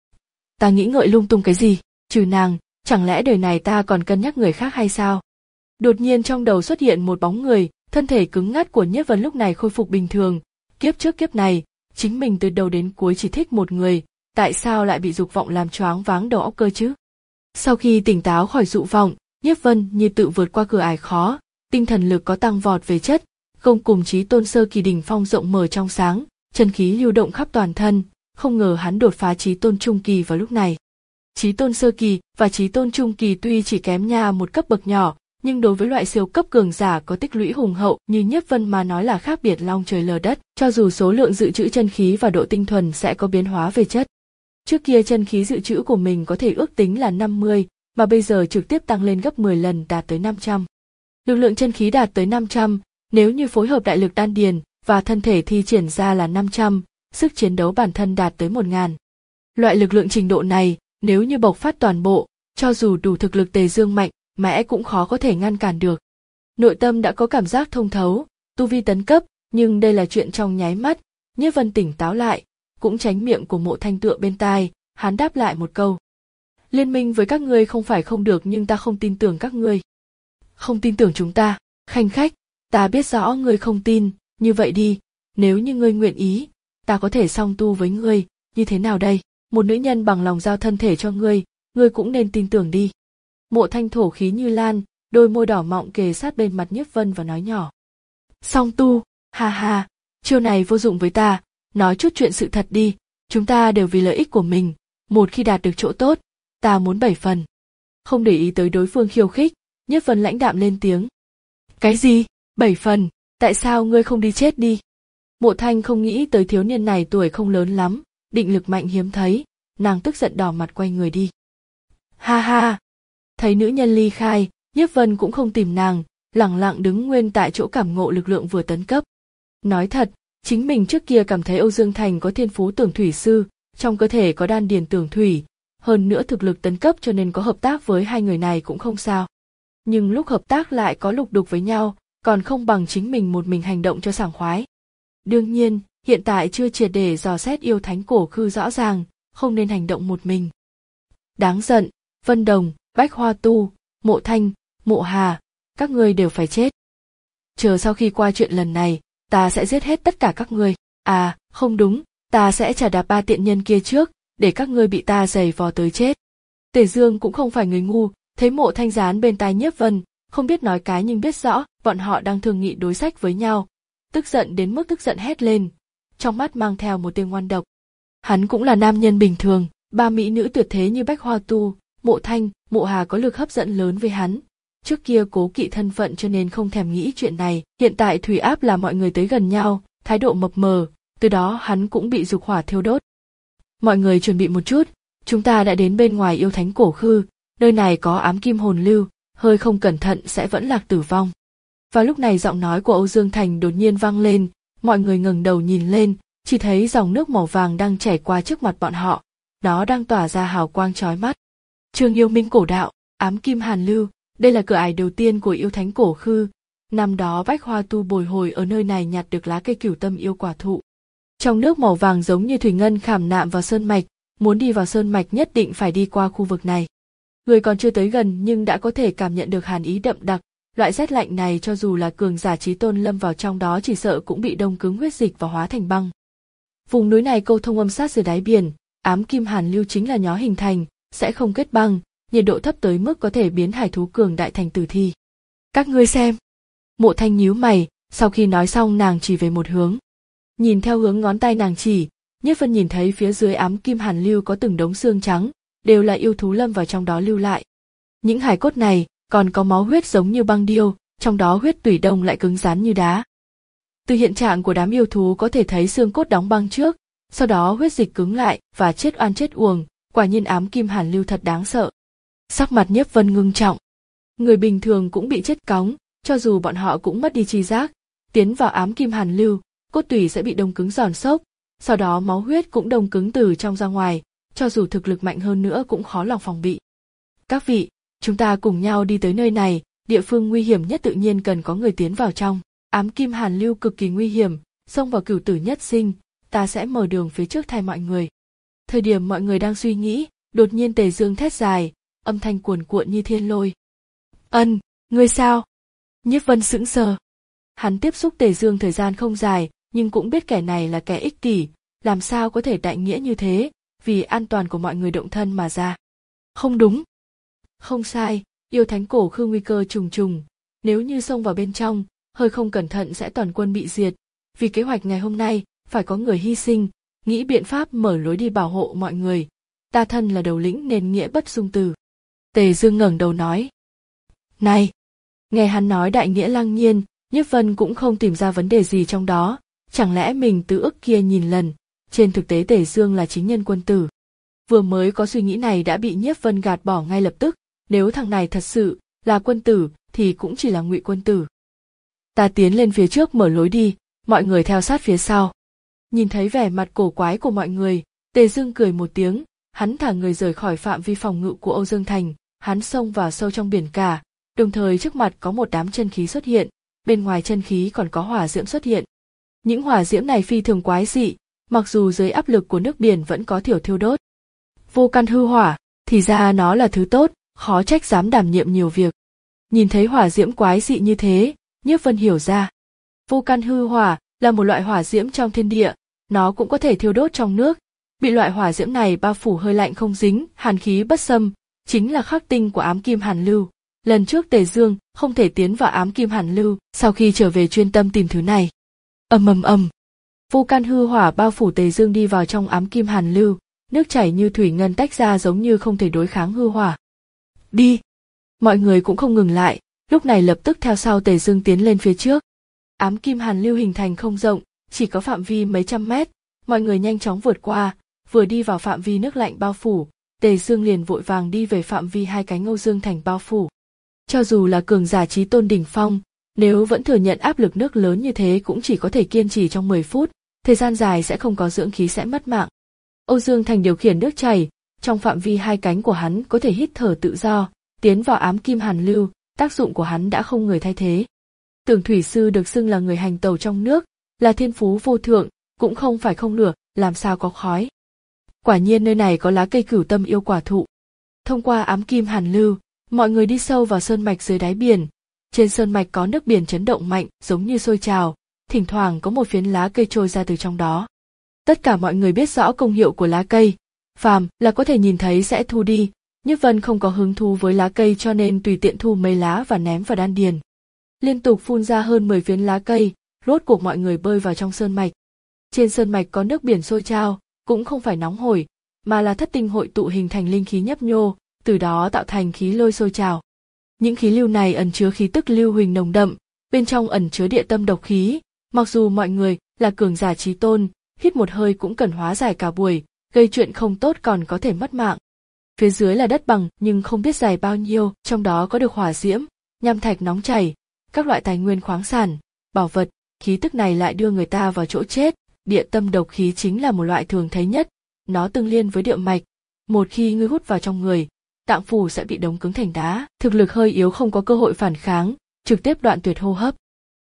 Ta nghĩ ngợi lung tung cái gì, trừ nàng, chẳng lẽ đời này ta còn cân nhắc người khác hay sao? Đột nhiên trong đầu xuất hiện một bóng người, thân thể cứng ngắc của Nhiếp Vân lúc này khôi phục bình thường, kiếp trước kiếp này, chính mình từ đầu đến cuối chỉ thích một người, tại sao lại bị dục vọng làm choáng váng đầu óc cơ chứ? Sau khi tỉnh táo khỏi dục vọng, Nhiếp Vân như tự vượt qua cửa ải khó, tinh thần lực có tăng vọt về chất, gông cùng chí tôn sơ kỳ đỉnh phong rộng mở trong sáng, chân khí lưu động khắp toàn thân, không ngờ hắn đột phá chí tôn trung kỳ vào lúc này. Chí tôn sơ kỳ và chí tôn trung kỳ tuy chỉ kém nha một cấp bậc nhỏ, nhưng đối với loại siêu cấp cường giả có tích lũy hùng hậu như Nhiếp Vân mà nói là khác biệt long trời lở đất, cho dù số lượng dự trữ chân khí và độ tinh thuần sẽ có biến hóa về chất. Trước kia chân khí dự trữ của mình có thể ước tính là năm mươi, mà bây giờ trực tiếp tăng lên gấp mười lần đạt tới năm trăm. Lực lượng chân khí đạt tới năm trăm, nếu như phối hợp đại lực đan điền và thân thể thi triển ra là năm trăm, sức chiến đấu bản thân đạt tới một nghìn. Loại lực lượng trình độ này, nếu như bộc phát toàn bộ, cho dù đủ thực lực Tề Dương mạnh mẽ cũng khó có thể ngăn cản được. Nội tâm đã có cảm giác thông thấu, tu vi tấn cấp, nhưng đây là chuyện trong nháy mắt, Nhiếp Vân tỉnh táo lại, cũng tránh miệng của Mộ Thanh tựa bên tai, hắn đáp lại một câu. Liên minh với các ngươi không phải không được nhưng ta không tin tưởng các ngươi. Không tin tưởng chúng ta, khanh khách, ta biết rõ ngươi không tin, như vậy đi, nếu như ngươi nguyện ý, ta có thể song tu với ngươi, như thế nào đây? Một nữ nhân bằng lòng giao thân thể cho ngươi, ngươi cũng nên tin tưởng đi. Mộ Thanh thổ khí như lan, đôi môi đỏ mọng kề sát bên mặt Nhiếp Vân và nói nhỏ. Song tu, ha ha, chiêu này vô dụng với ta, nói chút chuyện sự thật đi, chúng ta đều vì lợi ích của mình, một khi đạt được chỗ tốt, ta muốn bảy phần. Không để ý tới đối phương khiêu khích, Nhiếp Vân lãnh đạm lên tiếng. Cái gì, bảy phần, tại sao ngươi không đi chết đi? Mộ Thanh không nghĩ tới thiếu niên này tuổi không lớn lắm, định lực mạnh hiếm thấy, nàng tức giận đỏ mặt quay người đi. Ha ha! Thấy nữ nhân ly khai, Nhiếp Vân cũng không tìm nàng, lẳng lặng đứng nguyên tại chỗ cảm ngộ lực lượng vừa tấn cấp. Nói thật, chính mình trước kia cảm thấy Âu Dương Thành có thiên phú tưởng thủy sư, trong cơ thể có đan điền tưởng thủy, hơn nữa thực lực tấn cấp cho nên có hợp tác với hai người này cũng không sao. Nhưng lúc hợp tác lại có lục đục với nhau, còn không bằng chính mình một mình hành động cho sảng khoái. Đương nhiên, hiện tại chưa triệt để dò xét yêu thánh cổ khư rõ ràng, không nên hành động một mình. Đáng giận, Vân Đồng, Bách Hoa Tu, Mộ Thanh, Mộ Hà, các ngươi đều phải chết. Chờ sau khi qua chuyện lần này, ta sẽ giết hết tất cả các ngươi. À, không đúng, ta sẽ trả đạp ba tiện nhân kia trước, để các ngươi bị ta giày vò tới chết. Tề Dương cũng không phải người ngu, thấy Mộ Thanh dán bên tai Nhiếp Vân, không biết nói cái nhưng biết rõ bọn họ đang thương nghị đối sách với nhau, tức giận đến mức tức giận hét lên, trong mắt mang theo một tia ngoan độc. Hắn cũng là nam nhân bình thường, ba mỹ nữ tuyệt thế như Bách Hoa Tu, Mộ Thanh, Mộ Hà có lực hấp dẫn lớn với hắn. Trước kia cố kỵ thân phận cho nên không thèm nghĩ chuyện này, hiện tại thủy áp là mọi người tới gần nhau, thái độ mập mờ, từ đó hắn cũng bị dục hỏa thiêu đốt. Mọi người chuẩn bị một chút, chúng ta đã đến bên ngoài yêu thánh cổ khư, nơi này có ám kim hồn lưu, hơi không cẩn thận sẽ vẫn lạc tử vong. Vào lúc này giọng nói của Âu Dương Thành đột nhiên vang lên, mọi người ngẩng đầu nhìn lên, chỉ thấy dòng nước màu vàng đang chảy qua trước mặt bọn họ, nó đang tỏa ra hào quang chói mắt. Trường Yêu Minh cổ đạo, ám kim hàn lưu, đây là cửa ải đầu tiên của yêu thánh cổ khư. Năm đó Bách Hoa Tu bồi hồi ở nơi này nhặt được lá cây cửu tâm yêu quả thụ. Trong nước màu vàng giống như thủy ngân khảm nạm vào sơn mạch, muốn đi vào sơn mạch nhất định phải đi qua khu vực này. Người còn chưa tới gần nhưng đã có thể cảm nhận được hàn ý đậm đặc, loại rét lạnh này cho dù là cường giả chí tôn lâm vào trong đó chỉ sợ cũng bị đông cứng huyết dịch và hóa thành băng. Vùng núi này câu thông âm sát dưới đáy biển, ám kim hàn lưu chính là nhó hình thành, sẽ không kết băng, nhiệt độ thấp tới mức có thể biến hải thú cường đại thành tử thi. Các ngươi xem. Mộ Thanh nhíu mày, sau khi nói xong nàng chỉ về một hướng. Nhìn theo hướng ngón tay nàng chỉ, Nhiếp Vân nhìn thấy phía dưới ám kim hàn lưu có từng đống xương trắng, đều là yêu thú lâm vào trong đó lưu lại. Những hài cốt này còn có máu huyết giống như băng điêu, trong đó huyết tủy đông lại cứng rắn như đá. Từ hiện trạng của đám yêu thú có thể thấy xương cốt đóng băng trước, sau đó huyết dịch cứng lại và chết oan chết uổng, quả nhiên ám kim hàn lưu thật đáng sợ. Sắc mặt Nhiếp Vân ngưng trọng. Người bình thường cũng bị chết cóng, cho dù bọn họ cũng mất đi tri giác, tiến vào ám kim hàn lưu, cốt tủy sẽ bị đông cứng giòn xốc, sau đó máu huyết cũng đông cứng từ trong ra ngoài, cho dù thực lực mạnh hơn nữa cũng khó lòng phòng bị. Các vị, chúng ta cùng nhau đi tới nơi này, địa phương nguy hiểm nhất tự nhiên cần có người tiến vào trong. Ám kim hàn lưu cực kỳ nguy hiểm, xông vào cửu tử nhất sinh, ta sẽ mở đường phía trước thay mọi người. Thời điểm mọi người đang suy nghĩ, đột nhiên Tề Dương thét dài, âm thanh cuồn cuộn như thiên lôi. Ân, ngươi sao? Nhiếp Vân sững sờ. Hắn tiếp xúc Tề Dương thời gian không dài, nhưng cũng biết kẻ này là kẻ ích kỷ, làm sao có thể đại nghĩa như thế, vì an toàn của mọi người động thân mà ra. Không đúng. Không sai, yêu thánh cổ khư nguy cơ trùng trùng, nếu như xông vào bên trong, hơi không cẩn thận sẽ toàn quân bị diệt, vì kế hoạch ngày hôm nay, phải có người hy sinh, nghĩ biện pháp mở lối đi bảo hộ mọi người. Ta thân là đầu lĩnh nên nghĩa bất dung từ. Tề Dương ngẩng đầu nói. Này! Nghe hắn nói đại nghĩa lăng nhiên, Nhiếp Vân cũng không tìm ra vấn đề gì trong đó, chẳng lẽ mình từ ức kia nhìn lần, trên thực tế Tề Dương là chính nhân quân tử. Vừa mới có suy nghĩ này đã bị Nhiếp Vân gạt bỏ ngay lập tức, nếu thằng này thật sự là quân tử thì cũng chỉ là ngụy quân tử. Ta tiến lên phía trước mở lối đi, mọi người theo sát phía sau. Nhìn thấy vẻ mặt cổ quái của mọi người, Tề Dương cười một tiếng, hắn thả người rời khỏi phạm vi phòng ngự của Âu Dương Thành, hắn xông vào sâu trong biển cả, đồng thời trước mặt có một đám chân khí xuất hiện, bên ngoài chân khí còn có hỏa diễm xuất hiện. Những hỏa diễm này phi thường quái dị, mặc dù dưới áp lực của nước biển vẫn có thiểu thiêu đốt. Vô căn hư hỏa, thì ra nó là thứ tốt, khó trách dám đảm nhiệm nhiều việc. Nhìn thấy hỏa diễm quái dị như thế, Nhiếp Vân hiểu ra. Vô căn hư hỏa là một loại hỏa diễm trong thiên địa, nó cũng có thể thiêu đốt trong nước. Bị loại hỏa diễm này bao phủ hơi lạnh không dính, hàn khí bất xâm, chính là khắc tinh của ám kim hàn lưu. Lần trước Tề Dương không thể tiến vào ám kim hàn lưu, sau khi trở về chuyên tâm tìm thứ này. Ầm ầm ầm. Vô căn hư hỏa bao phủ Tề Dương đi vào trong ám kim hàn lưu, nước chảy như thủy ngân tách ra giống như không thể đối kháng hư hỏa. Đi! Mọi người cũng không ngừng lại, lúc này lập tức theo sau Tề Dương tiến lên phía trước. Ám kim hàn lưu hình thành không rộng, chỉ có phạm vi mấy trăm mét, mọi người nhanh chóng vượt qua, vừa đi vào phạm vi nước lạnh bao phủ, Tề Dương liền vội vàng đi về phạm vi hai cánh Âu Dương Thành bao phủ. Cho dù là cường giả chí tôn đỉnh phong, nếu vẫn thừa nhận áp lực nước lớn như thế cũng chỉ có thể kiên trì trong mười phút, thời gian dài sẽ không có dưỡng khí sẽ mất mạng. Âu Dương Thành điều khiển nước chảy, trong phạm vi hai cánh của hắn có thể hít thở tự do, tiến vào ám kim hàn lưu, tác dụng của hắn đã không người thay thế. Tưởng thủy sư được xưng là người hành tẩu trong nước, là thiên phú vô thượng, cũng không phải không lửa, làm sao có khói. Quả nhiên nơi này có lá cây cửu tâm yêu quả thụ. Thông qua ám kim hàn lưu, mọi người đi sâu vào sơn mạch dưới đáy biển. Trên sơn mạch có nước biển chấn động mạnh giống như sôi trào, thỉnh thoảng có một phiến lá cây trôi ra từ trong đó. Tất cả mọi người biết rõ công hiệu của lá cây, phàm là có thể nhìn thấy sẽ thu đi. Nhiếp Vân không có hứng thú với lá cây cho nên tùy tiện thu mấy lá và ném vào đan điền. Liên tục phun ra hơn mười phiến lá cây, rốt cuộc mọi người bơi vào trong sơn mạch. Trên sơn mạch có nước biển sôi trào, cũng không phải nóng hổi, mà là thất tinh hội tụ hình thành linh khí nhấp nhô, từ đó tạo thành khí lôi sôi trào. Những khí lưu này ẩn chứa khí tức lưu huỳnh nồng đậm, bên trong ẩn chứa địa tâm độc khí, mặc dù mọi người là cường giả chí tôn, hít một hơi cũng cần hóa giải cả buổi, gây chuyện không tốt còn có thể mất mạng. Phía dưới là đất bằng nhưng không biết dài bao nhiêu, trong đó có được hỏa diễm, nham thạch nóng chảy, các loại tài nguyên khoáng sản, bảo vật, khí tức này lại đưa người ta vào chỗ chết. Địa tâm độc khí chính là một loại thường thấy nhất, nó tương liên với địa mạch, một khi ngươi hút vào trong người, tạng phủ sẽ bị đóng cứng thành đá, thực lực hơi yếu không có cơ hội phản kháng, trực tiếp đoạn tuyệt hô hấp.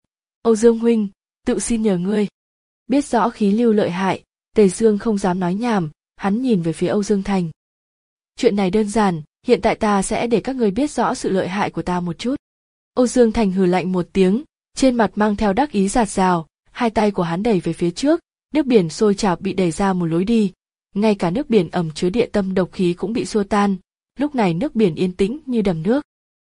Âu Dương huynh, tự xin nhờ ngươi. Biết rõ khí lưu lợi hại, Tề Dương không dám nói nhảm, hắn nhìn về phía Âu Dương Thành. Chuyện này đơn giản, hiện tại ta sẽ để các ngươi biết rõ sự lợi hại của ta một chút. Âu Dương Thành hừ lạnh một tiếng, trên mặt mang theo đắc ý rạt rào, hai tay của hắn đẩy về phía trước, nước biển sôi trào bị đẩy ra một lối đi, ngay cả nước biển ẩm chứa địa tâm độc khí cũng bị xua tan, lúc này nước biển yên tĩnh như đầm nước.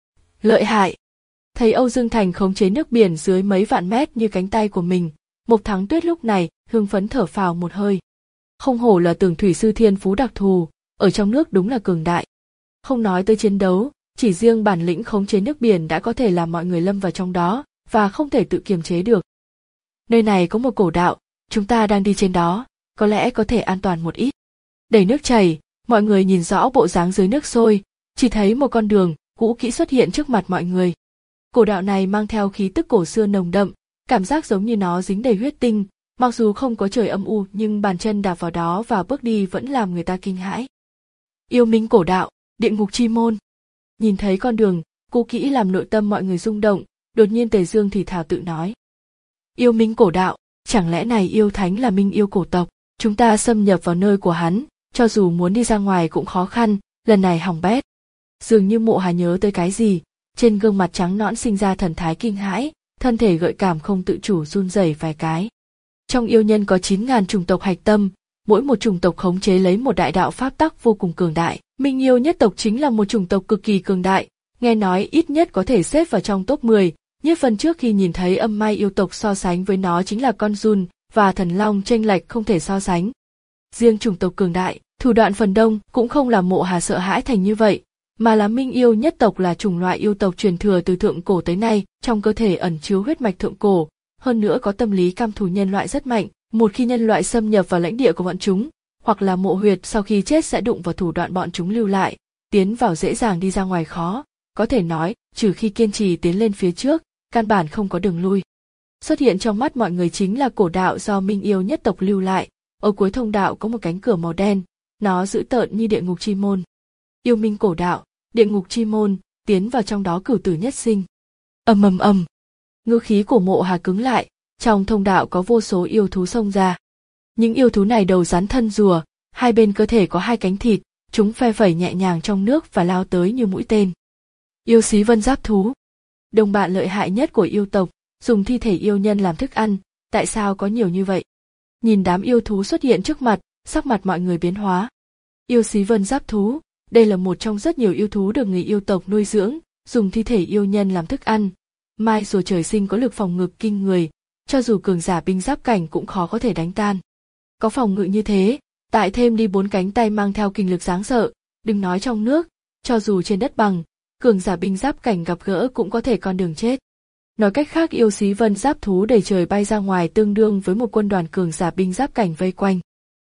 Lợi hại! Thấy Âu Dương Thành khống chế nước biển dưới mấy vạn mét như cánh tay của mình, Mộc Thắng Tuyết lúc này hưng phấn thở phào một hơi. Không hổ là Tường thủy sư thiên phú đặc thù, ở trong nước đúng là cường đại. Không nói tới chiến đấu, chỉ riêng bản lĩnh khống chế nước biển đã có thể làm mọi người lâm vào trong đó và không thể tự kiềm chế được. Nơi này có một cổ đạo, chúng ta đang đi trên đó, có lẽ có thể an toàn một ít. Đẩy nước chảy, mọi người nhìn rõ bộ dáng dưới nước sôi, chỉ thấy một con đường cũ kỹ xuất hiện trước mặt mọi người. Cổ đạo này mang theo khí tức cổ xưa nồng đậm, cảm giác giống như nó dính đầy huyết tinh, mặc dù không có trời âm u nhưng bàn chân đạp vào đó và bước đi vẫn làm người ta kinh hãi. Yêu minh cổ đạo, địa ngục chi môn. Nhìn thấy con đường cũ kỹ làm nội tâm mọi người rung động, đột nhiên Tề Dương thì thào tự nói. Yêu minh cổ đạo, chẳng lẽ này yêu thánh là minh yêu cổ tộc, chúng ta xâm nhập vào nơi của hắn, cho dù muốn đi ra ngoài cũng khó khăn, lần này hỏng bét. Dường như Mộ Hà nhớ tới cái gì, trên gương mặt trắng nõn sinh ra thần thái kinh hãi, thân thể gợi cảm không tự chủ run rẩy vài cái. Trong yêu nhân có chín ngàn chủng tộc hạch tâm, mỗi một chủng tộc khống chế lấy một đại đạo pháp tắc vô cùng cường đại. Minh yêu nhất tộc chính là một chủng tộc cực kỳ cường đại, nghe nói ít nhất có thể xếp vào trong top mười. Nhiếp Vân trước khi nhìn thấy âm mai yêu tộc so sánh với nó chính là con giun và thần long chênh lệch không thể so sánh. Riêng chủng tộc cường đại, thủ đoạn phần đông cũng không làm Mộ Hà sợ hãi thành như vậy, mà là Minh yêu nhất tộc là chủng loại yêu tộc truyền thừa từ thượng cổ tới nay, trong cơ thể ẩn chứa huyết mạch thượng cổ, hơn nữa có tâm lý căm thù nhân loại rất mạnh, một khi nhân loại xâm nhập vào lãnh địa của bọn chúng, hoặc là mộ huyệt sau khi chết sẽ đụng vào thủ đoạn bọn chúng lưu lại, tiến vào dễ dàng đi ra ngoài khó, có thể nói, trừ khi kiên trì tiến lên phía trước, căn bản không có đường lui. Xuất hiện trong mắt mọi người chính là cổ đạo do Minh yêu nhất tộc lưu lại, ở cuối thông đạo có một cánh cửa màu đen, nó dữ tợn như địa ngục chi môn. Yêu minh cổ đạo, địa ngục chi môn, tiến vào trong đó cửu tử nhất sinh. Ầm ầm ầm, ngữ khí của Mộ Hà cứng lại, trong thông đạo có vô số yêu thú xông ra. Những yêu thú này đầu rắn thân rùa, hai bên cơ thể có hai cánh thịt, chúng phe phẩy nhẹ nhàng trong nước và lao tới như mũi tên. Yêu xí vân giáp thú, đồng bạn lợi hại nhất của yêu tộc, dùng thi thể yêu nhân làm thức ăn, tại sao có nhiều như vậy? Nhìn đám yêu thú xuất hiện trước mặt, sắc mặt mọi người biến hóa. Yêu xí vân giáp thú, đây là một trong rất nhiều yêu thú được người yêu tộc nuôi dưỡng, dùng thi thể yêu nhân làm thức ăn. Mai rùa trời sinh có lực phòng ngự kinh người, cho dù cường giả binh giáp cảnh cũng khó có thể đánh tan. Có phòng ngự như thế, tại thêm đi bốn cánh tay mang theo kinh lực đáng sợ, đừng nói trong nước, cho dù trên đất bằng, cường giả binh giáp cảnh gặp gỡ cũng có thể con đường chết. Nói cách khác, yêu xí vân giáp thú đầy trời bay ra ngoài tương đương với một quân đoàn cường giả binh giáp cảnh vây quanh.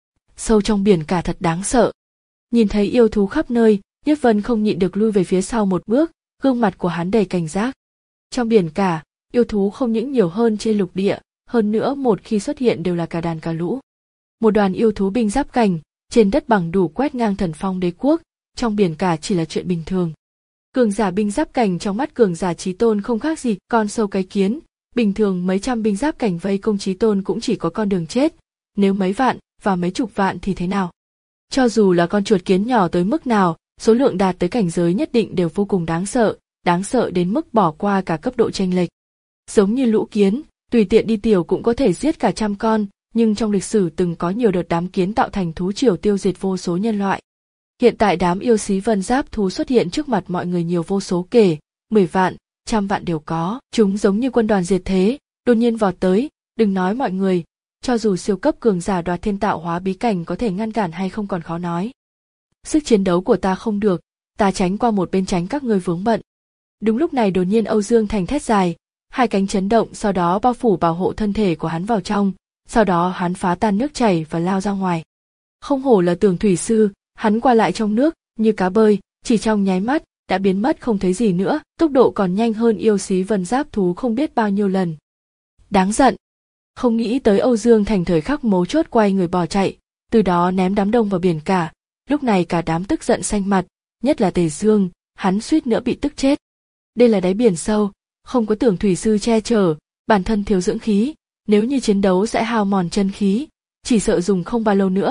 Sâu trong biển cả thật đáng sợ. Nhìn thấy yêu thú khắp nơi, Nhiếp Vân không nhịn được lui về phía sau một bước, gương mặt của hắn đầy cảnh giác. Trong biển cả, yêu thú không những nhiều hơn trên lục địa, hơn nữa một khi xuất hiện đều là cả đàn cả lũ. Một đoàn yêu thú binh giáp cảnh, trên đất bằng đủ quét ngang thần phong đế quốc, trong biển cả chỉ là chuyện bình thường. Cường giả binh giáp cảnh trong mắt cường giả chí tôn không khác gì con sâu cái kiến, bình thường mấy trăm binh giáp cảnh vây công chí tôn cũng chỉ có con đường chết, nếu mấy vạn và mấy chục vạn thì thế nào? Cho dù là con chuột kiến nhỏ tới mức nào, số lượng đạt tới cảnh giới nhất định đều vô cùng đáng sợ, đáng sợ đến mức bỏ qua cả cấp độ chênh lệch. Giống như lũ kiến, tùy tiện đi tiểu cũng có thể giết cả trăm con, nhưng trong lịch sử từng có nhiều đợt đám kiến tạo thành thú triều tiêu diệt vô số nhân loại. Hiện tại đám yêu xí vân giáp thú xuất hiện trước mặt mọi người nhiều vô số kể, mười vạn, trăm vạn đều có. Chúng giống như quân đoàn diệt thế, đột nhiên vọt tới, đừng nói mọi người, cho dù siêu cấp cường giả đoạt thiên tạo hóa bí cảnh có thể ngăn cản hay không còn khó nói. Sức chiến đấu của ta không được, ta tránh qua một bên tránh các ngươi vướng bận. Đúng lúc này đột nhiên Âu Dương Thành thét dài, hai cánh chấn động sau đó bao phủ bảo hộ thân thể của hắn vào trong, sau đó hắn phá tan nước chảy và lao ra ngoài. Không hổ là Tường thủy sư, hắn qua lại trong nước như cá bơi, chỉ trong nháy mắt đã biến mất không thấy gì nữa, tốc độ còn nhanh hơn yêu xí vân giáp thú không biết bao nhiêu lần. Đáng giận. Không nghĩ tới Âu Dương Thành thời khắc mấu chốt quay người bỏ chạy, từ đó ném đám đông vào biển cả. Lúc này cả đám tức giận xanh mặt, nhất là Tề Dương, hắn suýt nữa bị tức chết. Đây là đáy biển sâu, không có Tường thủy sư che chở, bản thân thiếu dưỡng khí, nếu như chiến đấu sẽ hao mòn chân khí, chỉ sợ dùng không bao lâu nữa,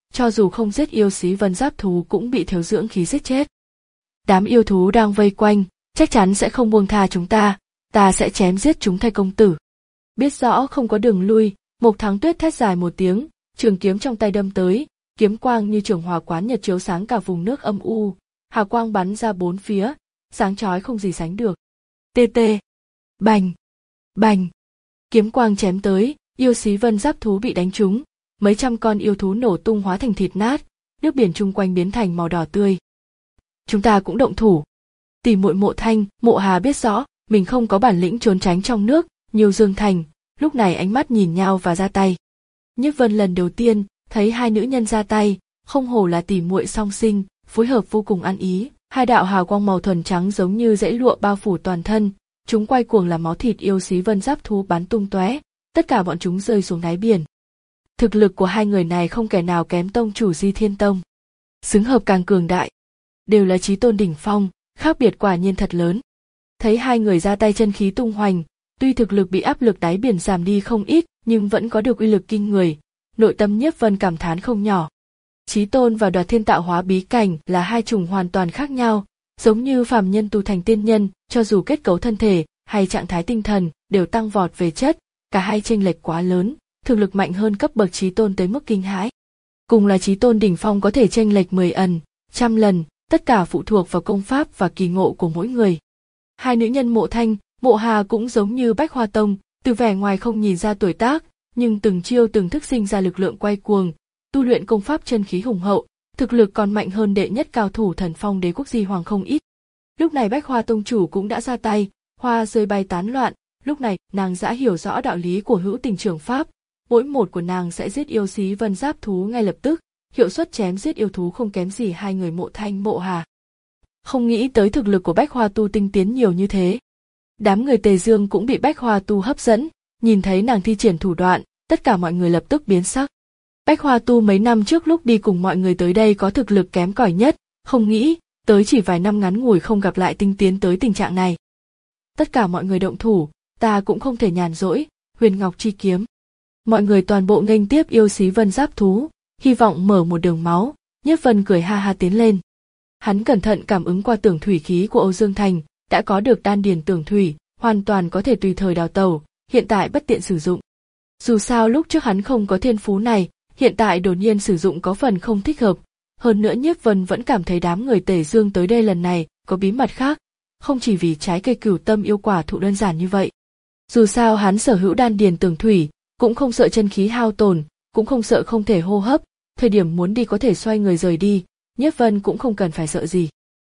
cho dù không giết yêu xí vân giáp thú cũng bị thiếu dưỡng khí giết chết. Đám yêu thú đang vây quanh, chắc chắn sẽ không buông tha chúng ta, ta sẽ chém giết chúng thay công tử. Biết rõ không có đường lui, Mộc Thắng Tuyết thét dài một tiếng, trường kiếm trong tay đâm tới, kiếm quang như trường hòa quán nhật chiếu sáng cả vùng nước âm u, hào quang bắn ra bốn phía, sáng chói không gì sánh được. Tê tê, bành, bành, kiếm quang chém tới, yêu xí vân giáp thú bị đánh trúng, mấy trăm con yêu thú nổ tung hóa thành thịt nát, nước biển chung quanh biến thành màu đỏ tươi. Chúng ta cũng động thủ. Tỷ muội Mộ Thanh, Mộ Hà biết rõ mình không có bản lĩnh trốn tránh trong nước, nhiều Dương Thành, lúc này ánh mắt nhìn nhau và ra tay. Nhiếp Vân lần đầu tiên thấy hai nữ nhân ra tay, không hổ là tỷ muội song sinh, phối hợp vô cùng ăn ý. Hai đạo hào quang màu thuần trắng giống như dãy lụa bao phủ toàn thân, chúng quay cuồng làm máu thịt yêu xí vân giáp thú bắn tung tóe, tất cả bọn chúng rơi xuống đáy biển. Thực lực của hai người này không kẻ nào kém tông chủ Di Thiên Tông. Xứng hợp càng cường đại, đều là chí tôn đỉnh phong, khác biệt quả nhiên thật lớn. Thấy hai người ra tay chân khí tung hoành, tuy thực lực bị áp lực đáy biển giảm đi không ít, nhưng vẫn có được uy lực kinh người. Nội tâm Nhiếp Vân cảm thán không nhỏ. Chí tôn và Đoạt Thiên Tạo Hóa bí cảnh là hai chủng hoàn toàn khác nhau, giống như phàm nhân tu thành tiên nhân, cho dù kết cấu thân thể hay trạng thái tinh thần đều tăng vọt về chất, cả hai chênh lệch quá lớn, thực lực mạnh hơn cấp bậc chí tôn tới mức kinh hãi. Cùng là chí tôn đỉnh phong có thể chênh lệch mười ẩn, trăm lần, tất cả phụ thuộc vào công pháp và kỳ ngộ của mỗi người. Hai nữ nhân Mộ Thanh, Mộ Hà cũng giống như Bách Hoa Tông, từ vẻ ngoài không nhìn ra tuổi tác, nhưng từng chiêu từng thức sinh ra lực lượng quay cuồng, tu luyện công pháp chân khí hùng hậu, thực lực còn mạnh hơn đệ nhất cao thủ thần phong đế quốc Di Hoàng không ít. Lúc này Bách Hoa Tông chủ cũng đã ra tay, hoa rơi bay tán loạn, lúc này nàng đã hiểu rõ đạo lý của hữu tình trường pháp, mỗi một của nàng sẽ giết yêu xí vân giáp thú ngay lập tức, hiệu suất chém giết yêu thú không kém gì hai người Mộ Thanh Mộ Hà. Không nghĩ tới thực lực của Bách Hoa tu tinh tiến nhiều như thế. Đám người Tề Dương cũng bị Bách Hoa tu hấp dẫn, nhìn thấy nàng thi triển thủ đoạn, tất cả mọi người lập tức biến sắc. Bách Hoa tu mấy năm trước lúc đi cùng mọi người tới đây có thực lực kém cỏi nhất, không nghĩ tới chỉ vài năm ngắn ngủi không gặp lại tinh tiến tới tình trạng này. Tất cả mọi người động thủ, ta cũng không thể nhàn rỗi. Huyền Ngọc chi kiếm. Mọi người toàn bộ nghênh tiếp yêu xí vân giáp thú, hy vọng mở một đường máu. Nhiếp Vân cười ha ha tiến lên. Hắn cẩn thận cảm ứng qua tưởng thủy khí của Âu Dương Thành, đã có được đan điền tưởng thủy, hoàn toàn có thể tùy thời đào tẩu, hiện tại bất tiện sử dụng. Dù sao lúc trước hắn không có thiên phú này, hiện tại đột nhiên sử dụng có phần không thích hợp. Hơn nữa Nhiếp Vân vẫn cảm thấy đám người Tề Dương tới đây lần này có bí mật khác, không chỉ vì trái cây cửu tâm yêu quả thụ đơn giản như vậy. Dù sao hắn sở hữu đan điền tưởng thủy, cũng không sợ chân khí hao tổn, cũng không sợ không thể hô hấp, thời điểm muốn đi có thể xoay người rời đi, Nhiếp Vân cũng không cần phải sợ gì.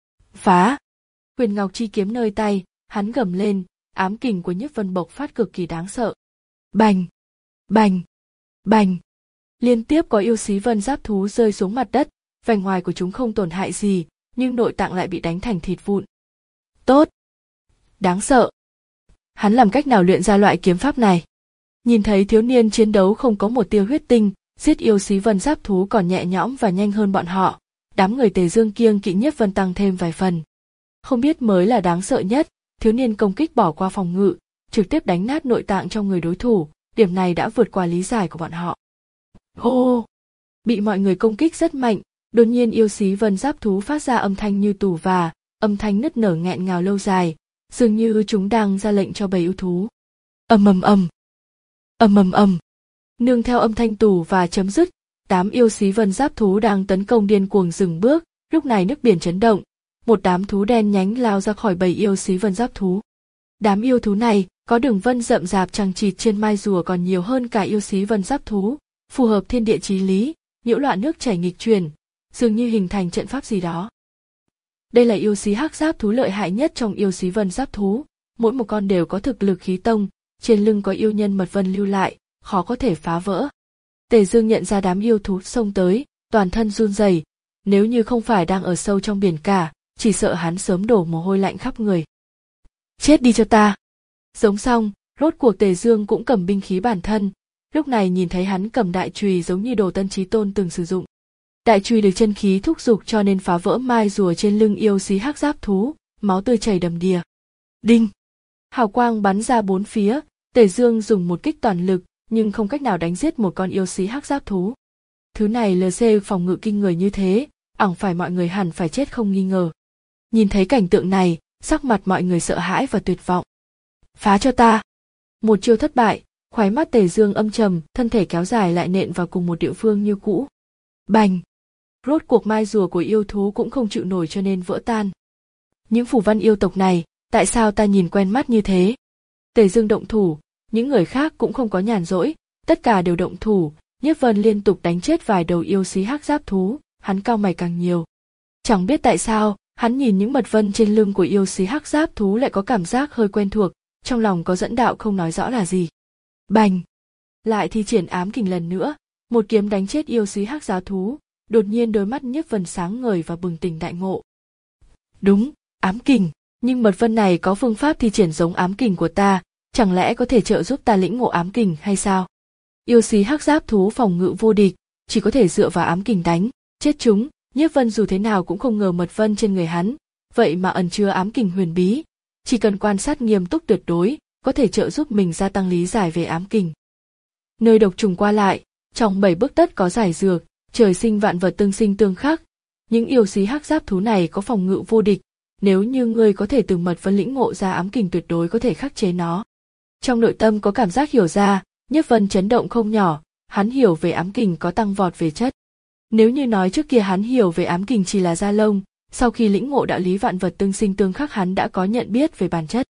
Phá! Huyền Ngọc chi kiếm nơi tay, hắn gầm lên, ám kình của Nhiếp Vân bộc phát cực kỳ đáng sợ. Bành! Bành! Bành! Liên tiếp có yêu xí vân giáp thú rơi xuống mặt đất, vẻ ngoài của chúng không tổn hại gì, nhưng nội tạng lại bị đánh thành thịt vụn. Tốt! Đáng sợ! Hắn làm cách nào luyện ra loại kiếm pháp này? Nhìn thấy thiếu niên chiến đấu không có một tia huyết tinh, giết yêu xí vân giáp thú còn nhẹ nhõm và nhanh hơn bọn họ, đám người Tề Dương kiêng kỵ Nhiếp Vân tăng thêm vài phần. Không biết mới là đáng sợ nhất, thiếu niên công kích bỏ qua phòng ngự, trực tiếp đánh nát nội tạng trong người đối thủ, điểm này đã vượt qua lý giải của bọn họ. Hô! Bị mọi người công kích rất mạnh, đột nhiên yêu xí vân giáp thú phát ra âm thanh như tù và, âm thanh nứt nở nghẹn ngào lâu dài, dường như chúng đang ra lệnh cho bầy yêu thú. Ầm ầm ầm, ầm ầm ầm. Nương theo âm thanh tù và chấm dứt, đám yêu xí vân giáp thú đang tấn công điên cuồng dừng bước, lúc này nước biển chấn động, một đám thú đen nhánh lao ra khỏi bầy yêu xí vân giáp thú. Đám yêu thú này có đường vân rậm rạp chằng chịt trên mai rùa còn nhiều hơn cả yêu xí vân giáp thú, phù hợp thiên địa chí lý, nhiễu loạn nước chảy nghịch chuyển, dường như hình thành trận pháp gì đó. Đây là yêu xí hắc giáp thú lợi hại nhất trong yêu xí vân giáp thú, mỗi một con đều có thực lực khí tông, trên lưng có yêu nhân mật vân lưu lại, khó có thể phá vỡ. Tề Dương nhận ra đám yêu thú xông tới, toàn thân run rẩy, nếu như không phải đang ở sâu trong biển cả, chỉ sợ hắn sớm đổ mồ hôi lạnh khắp người. Chết đi cho ta! Giống xong, rốt cuộc Tề Dương cũng cầm binh khí bản thân, lúc này nhìn thấy hắn cầm đại chùy giống như đồ tân chí tôn từng sử dụng. Đại chùy được chân khí thúc giục cho nên phá vỡ mai rùa trên lưng yêu xí hắc giáp thú, máu tươi chảy đầm đìa. Đinh! Hào quang bắn ra bốn phía, Tề Dương dùng một kích toàn lực, nhưng không cách nào đánh giết một con yêu xí hắc giáp thú. Thứ này lờ xê phòng ngự kinh người như thế, ẳng phải mọi người hẳn phải chết không nghi ngờ. Nhìn thấy cảnh tượng này, sắc mặt mọi người sợ hãi và tuyệt vọng. Phá cho ta! Một chiêu thất bại, khóe mắt Tề Dương âm trầm, thân thể kéo dài lại nện vào cùng một địa phương như cũ. Bành! Rốt cuộc mai rùa của yêu thú cũng không chịu nổi cho nên vỡ tan. Những phù văn yêu tộc này, tại sao ta nhìn quen mắt như thế? Tề Dương động thủ, những người khác cũng không có nhàn rỗi, tất cả đều động thủ. Nhiếp Vân liên tục đánh chết vài đầu yêu xí hắc giáp thú, hắn cau mày càng nhiều. Chẳng biết tại sao, hắn nhìn những mật vân trên lưng của yêu xí hắc giáp thú lại có cảm giác hơi quen thuộc, trong lòng có dẫn đạo không nói rõ là gì. Bành! Lại thi triển ám kình lần nữa, một kiếm đánh chết yêu xí hắc giáp thú, đột nhiên đôi mắt Nhiếp Vân sáng ngời và bừng tỉnh đại ngộ. Đúng, ám kình, nhưng mật vân này có phương pháp thi triển giống ám kình của ta, chẳng lẽ có thể trợ giúp ta lĩnh ngộ ám kình hay sao? Yêu xí hắc giáp thú phòng ngự vô địch, chỉ có thể dựa vào ám kình đánh, chết chúng. Nhiếp Vân dù thế nào cũng không ngờ mật vân trên người hắn, vậy mà ẩn chứa ám kình huyền bí, chỉ cần quan sát nghiêm túc tuyệt đối, có thể trợ giúp mình gia tăng lý giải về ám kình. Nơi độc trùng qua lại, trong bảy bước tất có giải dược, trời sinh vạn vật tương sinh tương khắc, những yêu xí hắc giáp thú này có phòng ngự vô địch, nếu như ngươi có thể từ mật vân lĩnh ngộ ra ám kình tuyệt đối có thể khắc chế nó. Trong nội tâm có cảm giác hiểu ra, Nhiếp Vân chấn động không nhỏ, hắn hiểu về ám kình có tăng vọt về chất. Nếu như nói trước kia hắn hiểu về ám kình chỉ là da lông, sau khi lĩnh ngộ đạo lý vạn vật tương sinh tương khắc hắn đã có nhận biết về bản chất.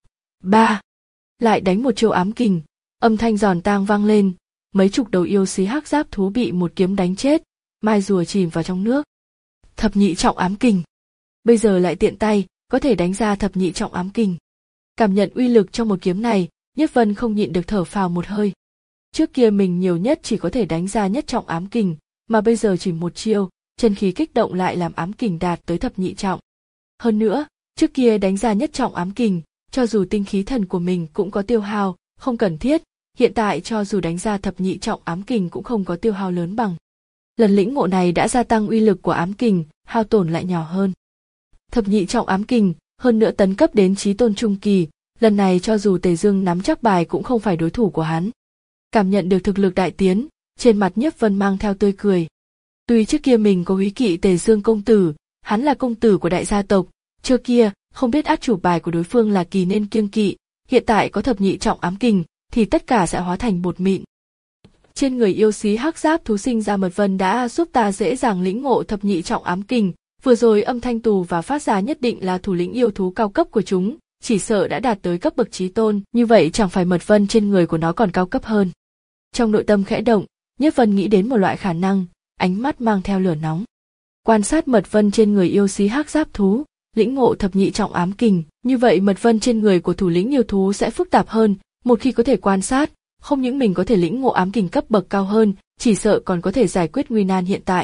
Ba. Lại đánh một chiêu ám kình, âm thanh giòn tang vang lên, mấy chục đầu yêu xí hắc giáp thú bị một kiếm đánh chết, mai rùa chìm vào trong nước. Thập nhị trọng ám kình. Bây giờ lại tiện tay, có thể đánh ra thập nhị trọng ám kình. Cảm nhận uy lực trong một kiếm này, Nhiếp Vân không nhịn được thở phào một hơi. Trước kia mình nhiều nhất chỉ có thể đánh ra nhất trọng ám kình, mà bây giờ chỉ một chiêu, chân khí kích động lại làm ám kình đạt tới thập nhị trọng. Hơn nữa, trước kia đánh ra nhất trọng ám kình, cho dù tinh khí thần của mình cũng có tiêu hao, không cần thiết, hiện tại cho dù đánh ra thập nhị trọng ám kình cũng không có tiêu hao lớn bằng. Lần lĩnh ngộ này đã gia tăng uy lực của ám kình, hao tổn lại nhỏ hơn. Thập nhị trọng ám kình, hơn nữa tấn cấp đến chí tôn trung kỳ, lần này cho dù Tề Dương nắm chắc bài cũng không phải đối thủ của hắn. Cảm nhận được thực lực đại tiến, trên mặt Nhiếp Vân mang theo tươi cười. Tuy trước kia mình có húy kỵ Tề Dương công tử, hắn là công tử của đại gia tộc, trước kia không biết át chủ bài của đối phương là kỳ nên kiêng kỵ, hiện tại có thập nhị trọng ám kình thì tất cả sẽ hóa thành bột mịn. Trên người yêu xí hắc giáp thú sinh ra mật vân đã giúp ta dễ dàng lĩnh ngộ thập nhị trọng ám kình, vừa rồi âm thanh tù và phát ra nhất định là thủ lĩnh yêu thú cao cấp của chúng, chỉ sợ đã đạt tới cấp bậc chí tôn, như vậy chẳng phải mật vân trên người của nó còn cao cấp hơn. Trong nội tâm khẽ động, Nhiếp Vân nghĩ đến một loại khả năng, ánh mắt mang theo lửa nóng. Quan sát mật vân trên người yêu xí hắc giáp thú, lĩnh ngộ thập nhị trọng ám kình, như vậy mật vân trên người của thủ lĩnh yêu thú sẽ phức tạp hơn, một khi có thể quan sát, không những mình có thể lĩnh ngộ ám kình cấp bậc cao hơn, chỉ sợ còn có thể giải quyết nguy nan hiện tại.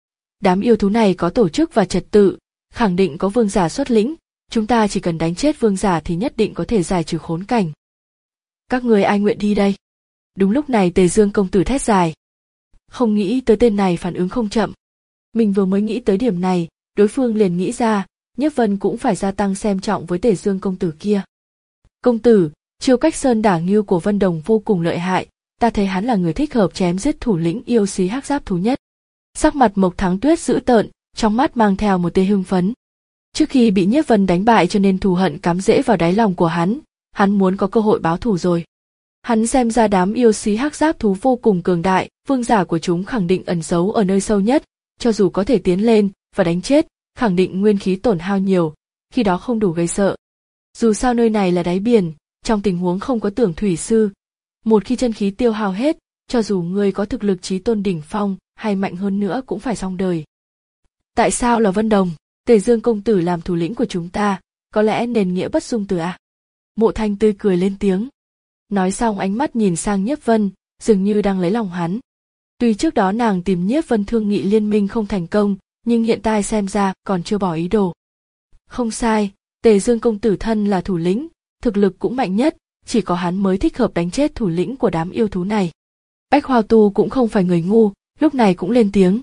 Đám yêu thú này có tổ chức và trật tự, khẳng định có vương giả xuất lĩnh, chúng ta chỉ cần đánh chết vương giả thì nhất định có thể giải trừ khốn cảnh. Các người ai nguyện đi đây? Đúng lúc này Tề Dương công tử thét dài. Không nghĩ tới tên này phản ứng không chậm. Mình vừa mới nghĩ tới điểm này, đối phương liền nghĩ ra, Nhiếp Vân cũng phải gia tăng xem trọng với Tề Dương công tử kia. Công tử, chiêu cách sơn đả ngưu của Vân Đồng vô cùng lợi hại, ta thấy hắn là người thích hợp chém giết thủ lĩnh yêu xí hắc giáp thú nhất. Sắc mặt Mộc Thắng Tuyết dữ tợn, trong mắt mang theo một tia hưng phấn. Trước khi bị Nhiếp Vân đánh bại cho nên thù hận cắm rễ vào đáy lòng của hắn, hắn muốn có cơ hội báo thù rồi. Hắn xem ra đám yêu xí hắc giáp thú vô cùng cường đại, vương giả của chúng khẳng định ẩn giấu ở nơi sâu nhất, cho dù có thể tiến lên và đánh chết, khẳng định nguyên khí tổn hao nhiều, khi đó không đủ gây sợ. Dù sao nơi này là đáy biển, trong tình huống không có tưởng thủy sư, một khi chân khí tiêu hao hết, cho dù ngươi có thực lực chí tôn đỉnh phong hay mạnh hơn nữa cũng phải xong đời. Tại sao là Vân Đồng? Tề Dương công tử làm thủ lĩnh của chúng ta, có lẽ nền nghĩa bất dung từ à? Mộ Thanh tươi cười lên tiếng. Nói xong ánh mắt nhìn sang Nhiếp Vân, dường như đang lấy lòng hắn. Tuy trước đó nàng tìm Nhiếp Vân thương nghị liên minh không thành công, nhưng hiện tại xem ra còn chưa bỏ ý đồ. Không sai, Tề Dương công tử thân là thủ lĩnh, thực lực cũng mạnh nhất, chỉ có hắn mới thích hợp đánh chết thủ lĩnh của đám yêu thú này. Bách Hoa Tu cũng không phải người ngu, lúc này cũng lên tiếng.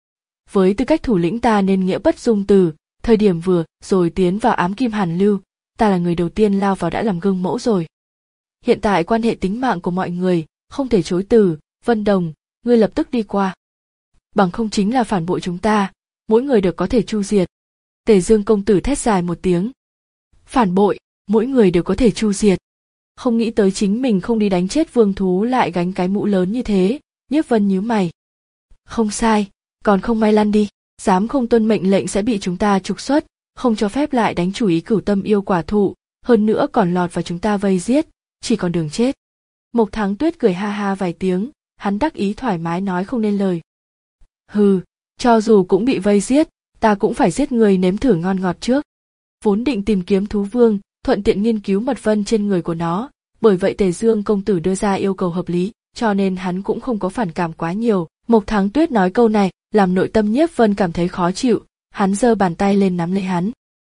Với tư cách thủ lĩnh ta nên nghĩa bất dung từ, thời điểm vừa rồi tiến vào ám kim hàn lưu, ta là người đầu tiên lao vào đã làm gương mẫu rồi. Hiện tại quan hệ tính mạng của mọi người, không thể chối từ, Vân Đồng, ngươi lập tức đi qua. bằng không chính là phản bội chúng ta, mỗi người đều có thể tru diệt. Tề Dương công tử thét dài một tiếng. Phản bội, mỗi người đều có thể tru diệt. Không nghĩ tới chính mình không đi đánh chết vương thú lại gánh cái mũ lớn như thế, Nhiếp Vân nhíu mày. Không sai, còn không may lăn đi, dám không tuân mệnh lệnh sẽ bị chúng ta trục xuất, không cho phép lại đánh chủ ý Cửu Tâm yêu quả thụ, hơn nữa còn lọt vào chúng ta vây giết, chỉ còn đường chết. Mộc Thắng Tuyết cười ha ha vài tiếng, hắn đắc ý thoải mái nói không nên lời. Hừ, cho dù cũng bị vây giết, ta cũng phải giết người nếm thử ngon ngọt trước. Vốn định tìm kiếm thú vương, thuận tiện nghiên cứu mật vân trên người của nó, bởi vậy Tề Dương công tử đưa ra yêu cầu hợp lý, cho nên hắn cũng không có phản cảm quá nhiều. Mộc Thắng Tuyết nói câu này, làm nội tâm Nhiếp Vân cảm thấy khó chịu, hắn giơ bàn tay lên nắm lấy hắn.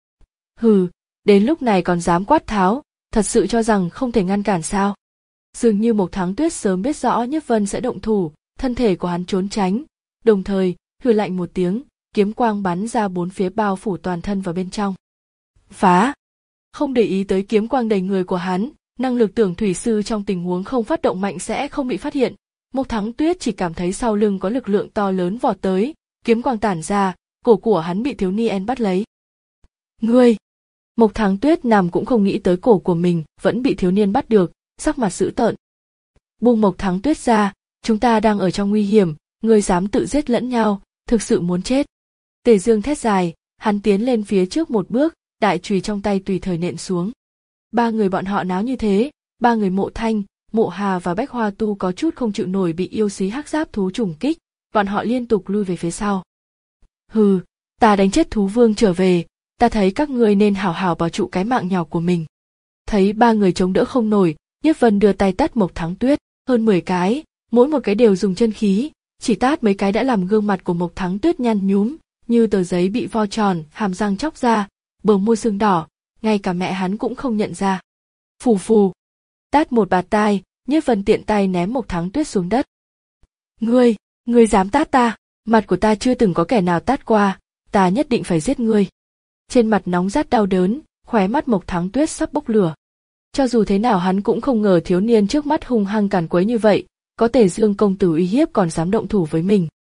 Hừ, đến lúc này còn dám quát tháo, thật sự cho rằng không thể ngăn cản sao? Dường như Mộc Thắng Tuyết sớm biết rõ Nhiếp Vân sẽ động thủ, thân thể của hắn trốn tránh, đồng thời hừ lạnh một tiếng, kiếm quang bắn ra bốn phía bao phủ toàn thân vào bên trong. Phá! Không để ý tới kiếm quang đầy người của hắn, năng lực tưởng thủy sư trong tình huống không phát động mạnh sẽ không bị phát hiện. Mộc Thắng Tuyết chỉ cảm thấy sau lưng có lực lượng to lớn vọt tới, kiếm quang tản ra, cổ của hắn bị thiếu niên bắt lấy. Ngươi! Mộc Thắng Tuyết nằm cũng không nghĩ tới cổ của mình vẫn bị thiếu niên bắt được, sắc mặt dữ tợn. Buông Mộc Thắng Tuyết ra, chúng ta đang ở trong nguy hiểm, ngươi dám tự giết lẫn nhau, thực sự muốn chết. Tề Dương thét dài, hắn tiến lên phía trước một bước, đại chùy trong tay tùy thời nện xuống. Ba người bọn họ náo như thế, ba người Mộ Thanh, Mộ Hà và Bách Hoa Tu có chút không chịu nổi bị yêu xí hắc giáp thú trùng kích, bọn họ liên tục lui về phía sau. Hừ, ta đánh chết thú vương trở về, ta thấy các ngươi nên hảo hảo bảo trụ cái mạng nhỏ của mình. Thấy ba người chống đỡ không nổi, Nhiếp Vân đưa tay tát Mộc Thắng Tuyết, hơn mười cái, mỗi một cái đều dùng chân khí, chỉ tát mấy cái đã làm gương mặt của Mộc Thắng Tuyết nhăn nhúm, như tờ giấy bị vo tròn, hàm răng chóc ra, bờ môi sưng đỏ, ngay cả mẹ hắn cũng không nhận ra. Phù phù, tát một bạt tai, Nhiếp Vân tiện tay ném Mộc Thắng Tuyết xuống đất. Ngươi, ngươi dám tát ta, mặt của ta chưa từng có kẻ nào tát qua, ta nhất định phải giết ngươi. Trên mặt nóng rát đau đớn, khóe mắt Mộc Thắng Tuyết sắp bốc lửa. Cho dù thế nào hắn cũng không ngờ thiếu niên trước mắt hung hăng càn quấy như vậy, có Tề Dương công tử uy hiếp còn dám động thủ với mình.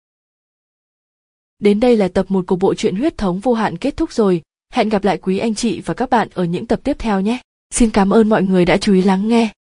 Đến đây là tập một của bộ truyện Huyết Thống Vô Hạn kết thúc rồi, hẹn gặp lại quý anh chị và các bạn ở những tập tiếp theo nhé. Xin cảm ơn mọi người đã chú ý lắng nghe.